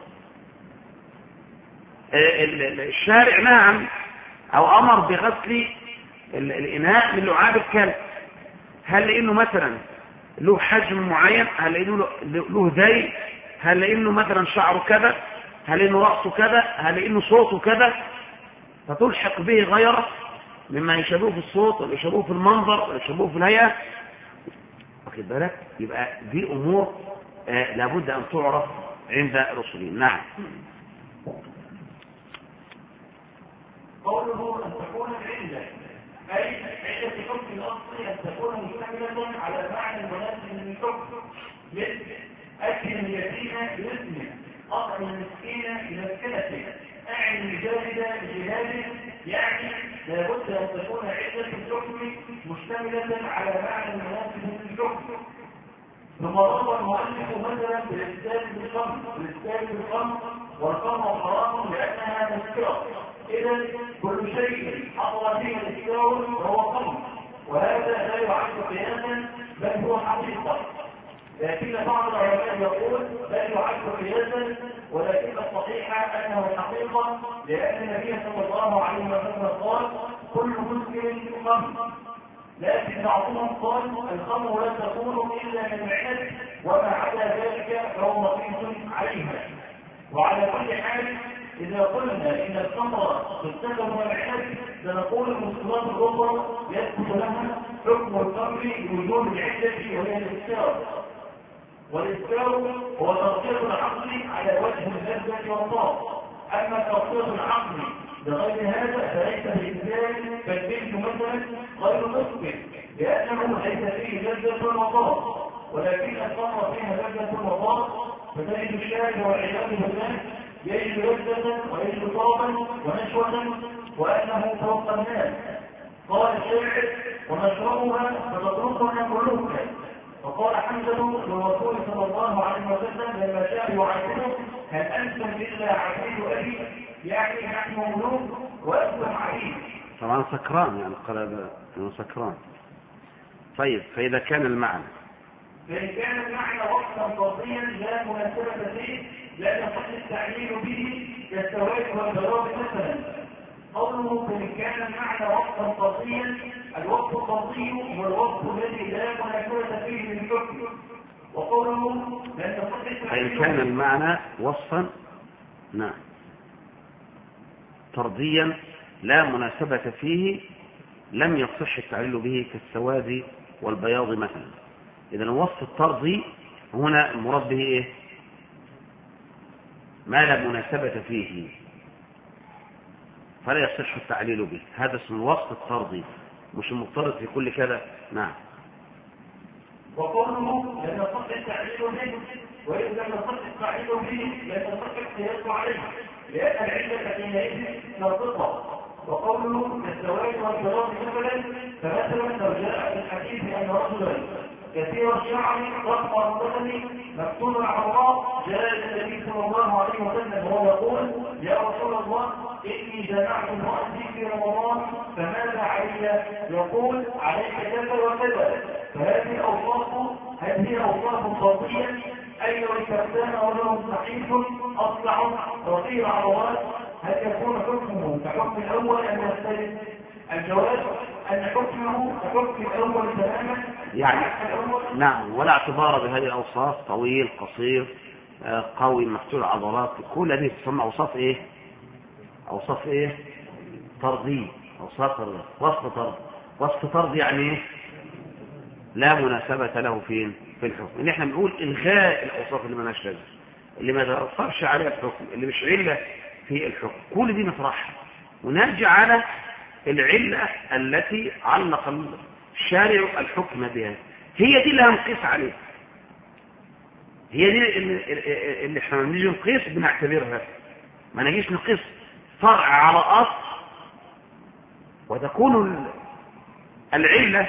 الشارع نهى عن او امر بغسل الاناء من لعاب الكلب. هل لانه مثلا له حجم معين؟ هل لانه له ذيل؟ هل لانه مثلا شعره كذا؟ هل لانه راسه كذا؟ هل لانه صوته كذا؟ فتلحق به غيره مما يشابهه في الصوت ولا يشابهه في المنظر ولا يشابهه في الهيئه. واخد بالك؟ يبقى دي امور آه لابد ان تعرف عند الاصوليين. نعم.
قوله ان تكون العله أي عدة حكم الأصل أن تكون مشتملة على المعنى المناسب من الحكم، مثل أكل اليتيم باسمه، أطعم المسكين بمسكنته، أعن الجاهد بجهاده. يعني لابد أن تكون عدة الحكم مشتملة على المعنى المناسب من الحكم. ثم ضرب المؤلف مثلا بالإسلام بالخمر، بالإسلام بالخمر والخمر حرام لأنها مسكرة. إذا كل شيء حصل فيه الإسكار فهو خمر، وهذا لا يعد قياسا بل هو حقيقة. لكن بعض العلماء يقول لا يعد قياسا، ولكن الصحيح أنه حقيقة، لأن النبي صلى الله عليه وسلم قال كل مسكر خمر. لكن بعضهم قال الخمر لا تكون إلا من العنب، وما عدا ذلك فهو مقيس عليها. وعلى كل حال إذا قلنا إن الخمر تتخذ من العنب سنقول المسلمات الأخرى يثبت لها حكم الخمر بوجود العدة وهي الإسكار. والإسكار هو تغطية العقل على وجه اللذة والطاقة. أما تغطية العقل بغير هذا فليس بالإنسان كالبنت مثلا غير مسكر، لأنه ليس فيه لذة وطاقة، ولكن الخمر فيها لذة وطاقة. فتجد الشاهد والعياذ بالله يجد لذة ويجد طاقا ونشوة وأنه فوق الناس. قال الشاعر ونشربها فتطرقنا كلها. فقال حمزة للرسول صلى الله عليه وسلم لما شاء يعاتبه هل أنتم إلا عبيد أبي؟ يعني نحن ملوك وأنتم عبيد.
طبعا سكران، يعني قال انه سكران. طيب فإذا كان المعنى
فإن كان المعنى وصفا فرديا لا مناسبة فيه لا يصح التعليل به كالسواد والبياض مثلا. قوله فإن كان المعنى وصفا فرديا، الوصف الفردي هو الوصف الذي لا مناسبة فيه للحكم. وقوله لا يصح التعليل
فإن كان المعنى وصفا نعم فرديا لا مناسبة فيه لم يصح التعليل به كالسواد والبياض مثلا. إذن الوصف الطردي هنا المراد به إيه؟ ما لا مناسبة فيه فلا يصح التعليل به. هذا اسم الوصف الطردي، مش المضطرد في كل كذا. نعم.
وقوله لن يصح التعليل به، وإذا لم يصح التعليل به لن يصح القياس عليه، لأن العلة حينئذ ناقصة. وقوله كالسواد والبياض مثلا، فمثلا لو جاء في الحديث أن رجلا كثير الشعر ضخم البدن مكتوب على الله جاء النبي صلى الله عليه وسلم وهو يقول يا رسول الله إني جمعت المؤذن في رمضان فماذا علي؟ يقول عليك كذا وكذا. فهذه أوصاف هذه أوصاف فردية، أي وكفتان ولهم صحيح أصلع رقيع عروات. هل يكون حكمه كحكم الأول أم يختلف؟ الجواب أن حكمه كحكم الأول تماما،
يعني نعم، ولا اعتبار بهذه الأوصاف طويل قصير قوي مفتول عضلات، كل هذه تسمى أوصاف إيه؟ أوصاف إيه؟ طردي. أوصاف طردي، وصف طردي. وصف طردي يعني لا مناسبة له فين؟ في الحكم. إن إحنا بنقول إلغاء الأوصاف اللي مالهاش لازمة، اللي ما تأثرش عليها الحكم، اللي مش علة في الحكم، كل دي نطرحها ونرجع على العلة التي علق الشارع الحكم بها، هي دي اللي هنقيس عليها، هي دي اللي, اللي احنا نيجي نقيس بنعتبرها، ما نجيش نقيس فرع على أصل وتكون العلة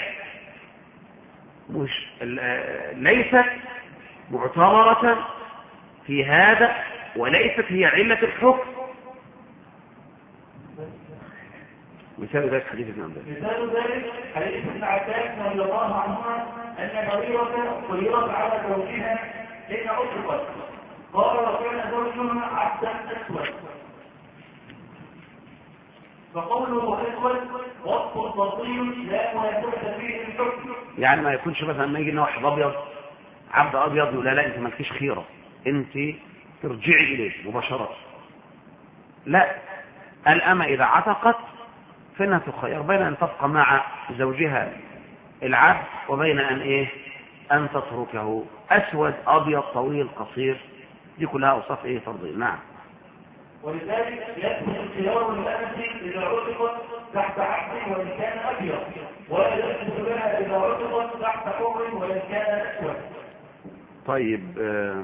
مش ليست معتبرة في هذا وليست هي علة الحكم. مثال ذلك حديث ابن عباس
مثال ذلك حديث ابن عباس رضي الله عنهما أن بريرة خيرت على زوجها حين أطلقت قال وكان زوجها عبدا أسود، فقوله أسود وصف فضيل لا مناسبة فيه الحكم،
يعني ما يكونش مثلا ما يجي واحد أبيض عبد أبيض ولا لا أنت ما فيش خيرة أنت ترجعي إليه مباشرة، لا، الأمة إذا عتقت فإنها تخير بين أن تبقى مع زوجها العبد وبين أن إيه أن تتركه، أسود أبيض طويل قصير، دي كلها أوصاف إيه ترضي. نعم.
ولذلك يكون اختيار الأمة إذا عتقت تحت عبد وإن كان أبيض، ولا يثبت لها إذا عتقت تحت حر وإن كان أسود.
طيب آه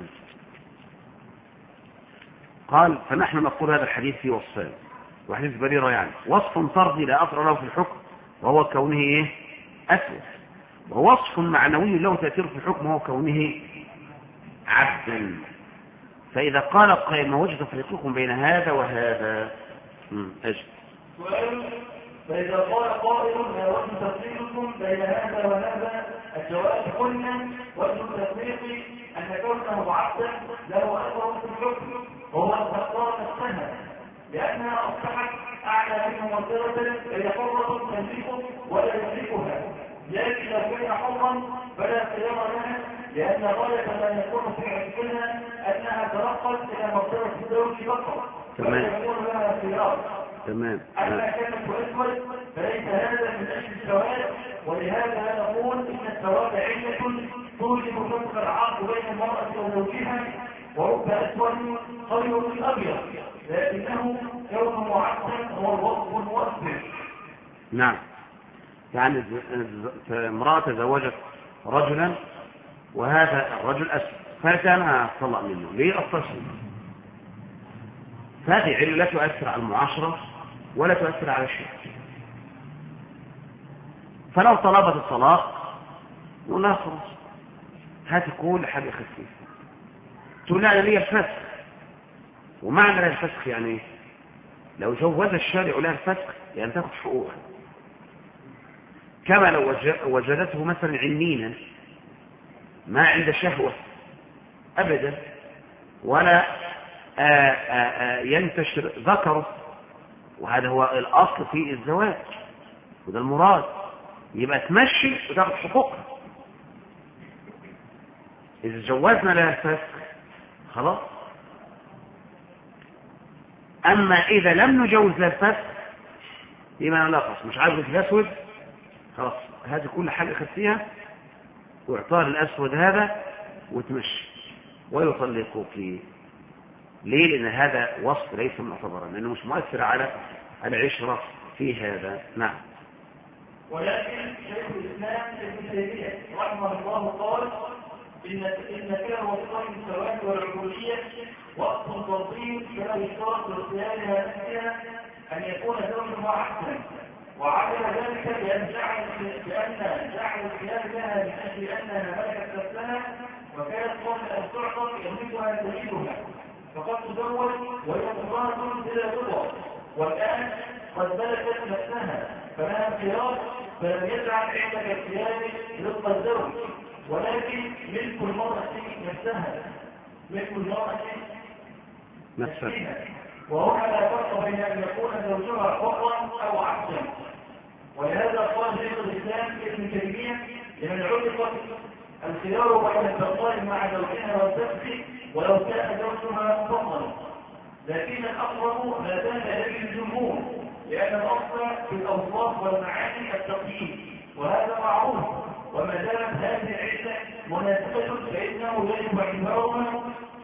قال فنحن نقول هذا الحديث في وصفان، وحديث بريرة يعني وصف طردي لا أثر له في الحكم وهو كونه إيه أسود، ووصف معنوي له تأثير في الحكم وهو كونه عبدا. فإذا قال قائل ما وجه تفريقكم بين هذا وهذا؟ أجل
سؤال: فإذا قال قائل ما وجه تفريقكم بين هذا وهذا؟ الجواب: قلنا وجه التفريق أن كونه عبدا له أثر في الحكم وهو التقوى نفسها، لأنها أصبحت أعلى منه مرتبة فهي حرة تملكه ولا يملكها، لكن لو كان حرا فلا خيار لها، لأن غاية ما يكون في حكمها أنها ترقت إلى مرتبة الزوج فقط ولا يكون لها خيار.
تمام.
أما كانت أسود فليس هذا من أجل السواد، ولهذا نقول إن السواد علة توجب فسخ العقد بين المرأة وزوجها، ورب أسود خير من أبيض، لكنه كونه معقد هو الوصف المؤثر.
نعم، يعني امرأة تزوجت رجلا وهذا الرجل أسود فكان طلق منه، ليه التصل؟ فهذه علة لا تؤثر على المعاشرة ولا تؤثر على شيء. فلو طلبت الطلاق ولا خلاص هاتي كل حاجة خفيفة تقول لا لي الفسخ، ومعنى لها الفسخ يعني لو جوز الشارع لها الفسخ يعني تاخذ حقوقها، كما لو وجدته مثلا عنينا ما عنده شهوة أبدا ولا آآ آآ ينتشر ذكره، وهذا هو الأصل في الزواج وده المراد، يبقى تمشي وتاخذ حقوقها. إذا جوزنا لها الفسخ خلاص. أما إذا لم نجوز لها الفسخ يبقى لا خلاص مش عاجبك الأسود خلاص، هذه كل حاجة أخذتيها واعطاها الأسود هذا وتمشي ويطلقوك. ليه؟ لأن هذا وصف ليس معتبرا لأنه مش مؤثر على العشرة في هذا. نعم.
ولكن شيخ الإسلام ابن تيمية رحمه الله قال إن إن كان وصفا السواد والعبودية وقت تنظيم فلا يشترط لاختيارها نفسها أن يكون زوجها عبدا، وعلى ذلك بأن جعل بأن جعل الخيار لها من أجل أنها ملكت نفسها وكانت قبل أن تعطى يملكها تجيبها، فقد تزوج وهي امرأة بلا رضا، والآن قد ملكت نفسها فلها خيار، فلم يجعل عندك الخيار رزق الزوج، ولكن ملك المرأة نفسها ملك المرأة نفسها، وهنا لا فرق بين أن يكون زوجها حرا أو عبدا. ولهذا قال شيخ الإسلام ابن تيمية لمن علقت الخيار بين البقاء مع زوجها والفسخ ولو كان زوجها فضلا، لكن الأقرب ما كان إليه الجمهور، لأن الأصل في الأوصاف والمعاني التقييم، وهذا معروف، وما دامت هذه العلة مناسبة فإنه يجب اعتبارها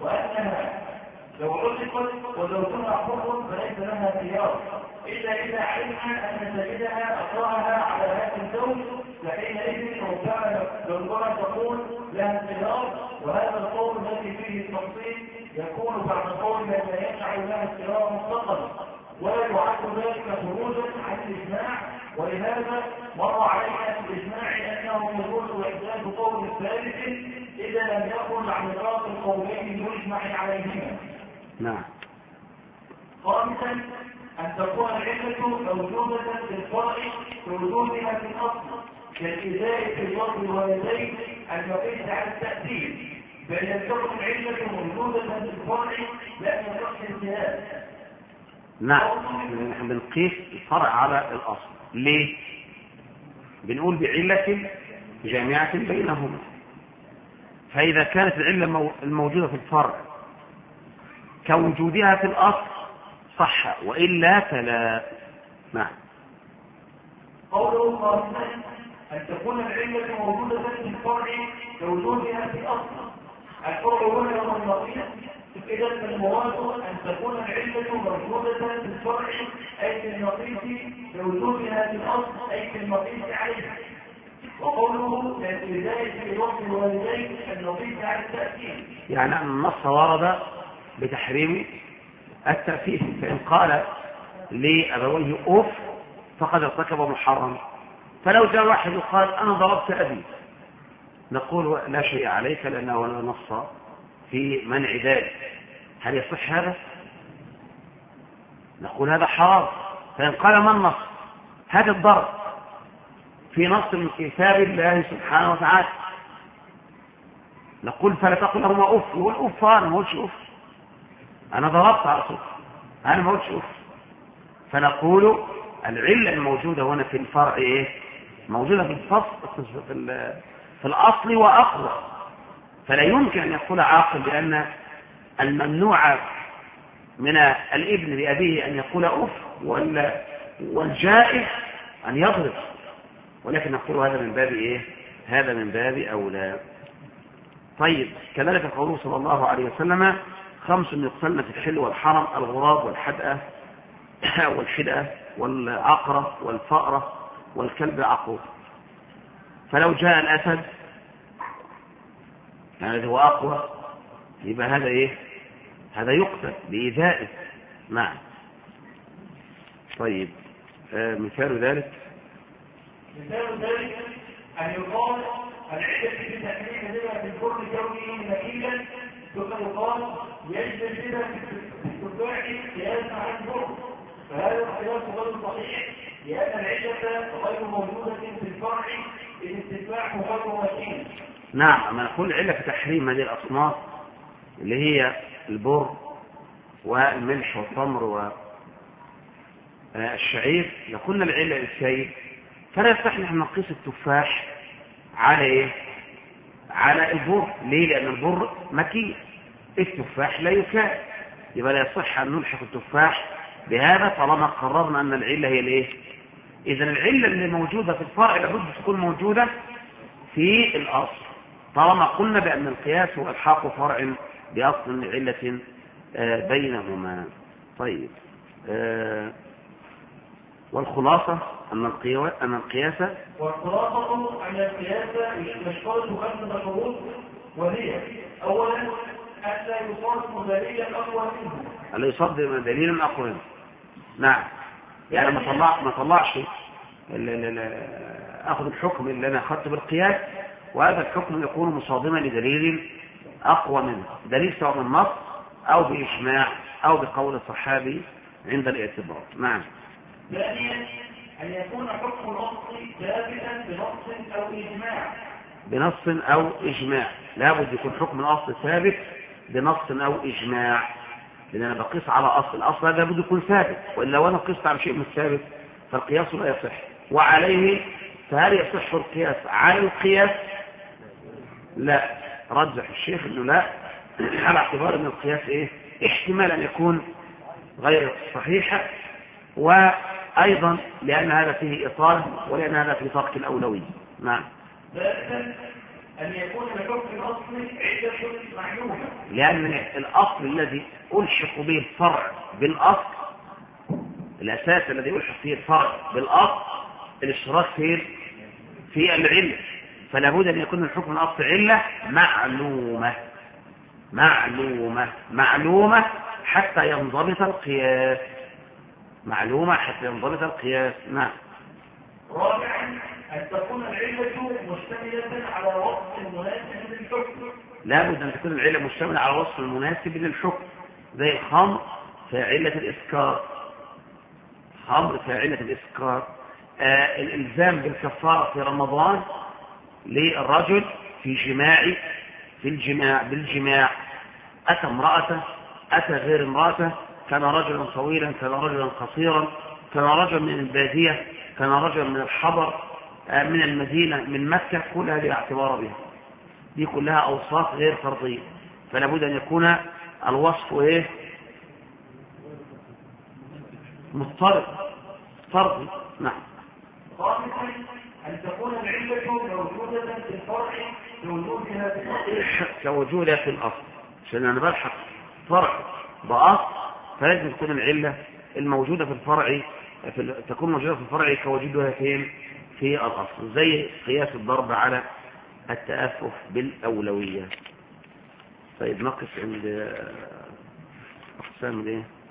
وأنها لو علقت وزوجها حر فليس لها خيار إلا إذا علمنا أن سيدها أطاعها على هذا الزوج، فحينئذ ربما ربما تقول لها الخيار. وهذا القول الذي فيه التفصيل يكون بعد قول لا يجعل لها الخيار مطلقا، ولا يعد ذلك خروجا عن الإجماع. ولهذا مر علينا في الإجماع أنه يجوز إحداث قول الثالث إذا لم يخرج عن نطاق القولين المجمع عليهما.
نعم.
خامسا أن تكون العلة موجودة في الفرع كوجودها في الأصل كالإزاء في الوضع واليدين المقيس على التأثير، فإن تكون العلة موجودة في الفرع لم يصح الجهاز.
نعم، نحن بنقيس الفرع على الأصل. ليه؟ بنقول بعلة جامعة بينهما. فإذا كانت العلة الموجودة في الفرع كوجودها في الأصل صح، وإلا فلا. نعم.
قوله خامسا أن تكون العلة موجودة في الفرع كوجودها في الأصل. الفرع هنا هو النقيض. إذا فالمراد أن تكون العلة موجودة في الفرع أي في النقيض كوجودها في الأصل أي في النقيض عليها. وقوله كالإزاء في الوقت الوالدين النقيض على التأثير،
يعني أن النص ورد بتحريم التأثير، فإن قال لأبويه أوف فقد ارتكب محرم. فلو جاء واحد وقال أنا ضربت أبي، نقول لا شيء عليك لأنه لا نص في منع ذلك. هل يصح هذا؟ نقول هذا حرام. فإن قال ما النص؟ هذا الضرب في نص من كتاب الله سبحانه وتعالى، نقول فلا تقل لهما أوف. يقول أوف، أنا ما قلتش أوف، أنا ضربت على صوت، أنا ما قلتش أوف. فنقول العلة الموجودة هنا في الفرع إيه؟ موجودة في الفصل في, في الأصل وأقوى. فلا يمكن أن يقول عاقل بأن الممنوع من الابن لأبيه أن يقول أوف، والجائز أن يضرب. ولكن نقول هذا من باب إيه؟ هذا من باب أولى. طيب، كذلك قوله صلى الله عليه وسلم خمس يقتلن في الحل والحرم: الغراب والحدأة والحدأة والعقرة والفأرة والكلب العقور. فلو جاء الأسد هذا هو أقوى، يبقى هذا إيه؟ هذا يقتل بإيذائه. نعم. طيب، آه مثال ذلك
مثال ذلك أن يقال العلة في تحريم الربا في البر كونه نكيلا، ثم يقال يجب الربا في التباع قياسا على البر، فهذا القياس غير صحيح لأن العلة غير موجودة في الفرع إذ التباع غير نكيل.
نعم. أما نقول العلة في تحريم هذه الأصناف اللي هي البر والملح والتمر والشعير، يقولنا العلة السيد، فلا يصح نحن نقيس التفاح على إيه؟ على البر. ليه؟ لأن البر مكي، التفاح لا يكاد، يبقى لا يصح أن نلحق التفاح بهذا طالما قررنا أن العلة هي الإيه؟ إذن العلة اللي موجودة في الفرع لابد تكون موجودة في الأصل، طالما قلنا بأن القياس هو الحاق فرع بأصل علة بينهما. طيب، والخلاصة أن القياس
والخلاصة أن القياس يشترط خمسة شروط، وهي: أولا أن لا يصادم دليلا أقوى منه.
ألا يصادم دليلا أقوى منه. نعم. يعني ما طلع ما طلعش أخذ الحكم اللي أنا أخذته بالقياس وهذا الحكم يكون مصادما لدليل أقوى منه، دليل سواء من نص أو بإجماع أو بقول الصحابي عند الاعتبار. نعم.
ثانيا أن يكون حكم الأصل ثابتا بنص أو إجماع.
بنص أو إجماع، لابد يكون حكم الأصل ثابت بنص أو إجماع، لأن أنا بقيس على أصل، الأصل هذا لابد يكون ثابت، وإلا لو أنا قيست على شيء مش ثابت فالقياس لا يصح. وعليه فهل يصح القياس على القياس؟ لا، رجح الشيخ إنه لا، على اعتبار أن القياس إيه؟ احتمال أن يكون غير صحيحة، وأيضا لأن هذا فيه إطالة ولأن هذا في فرق الأولوية. نعم.
ثالثا أن يكون لحكم الأصل
لأن الأصل الذي ألحق به الفرع بالأصل، الأساس الذي ألحق فيه الفرع بالأصل الاشتراك فيه في العلة، فلا بد أن يكون الحكم الأصل علة معلومة معلومة معلومة حتى ينضبط القياس، معلومة حتى ينضبط القياس. نعم.
رابعا أن تكون العلة مشتملة على وصف مناسب للحكم.
لا بد أن تكون العلة مشتملة على وصف مناسب للحكم، زي الخمر فعلة الإسكار، خمر فعلة الإسكار. آه الإلزام بالكفارة في رمضان للرجل في جماع في الجماع بالجماع، أتى امرأته أتى غير امرأته، كان رجلا طويلا كان رجلا قصيرا، كان رجلا من البادية كان رجلا من الحضر آه من المدينة من مكة، كل هذه اعتبار بها، دي كلها أوصاف غير فرضية، فلا بد أن يكون الوصف إيه مضطرد فرضي. نعم.
خامسا أن تكون العلة موجودة في الفرع كوجودها في الأصل
كوجودها في الأصل، عشان أنا بلحق فرع بأصل فلازم تكون العلة الموجودة في الفرع في تكون موجودة في الفرع كوجودها فين في الأصل، زي قياس الضرب على التأفف بالأولوية. طيب نقف عند أقسام الايه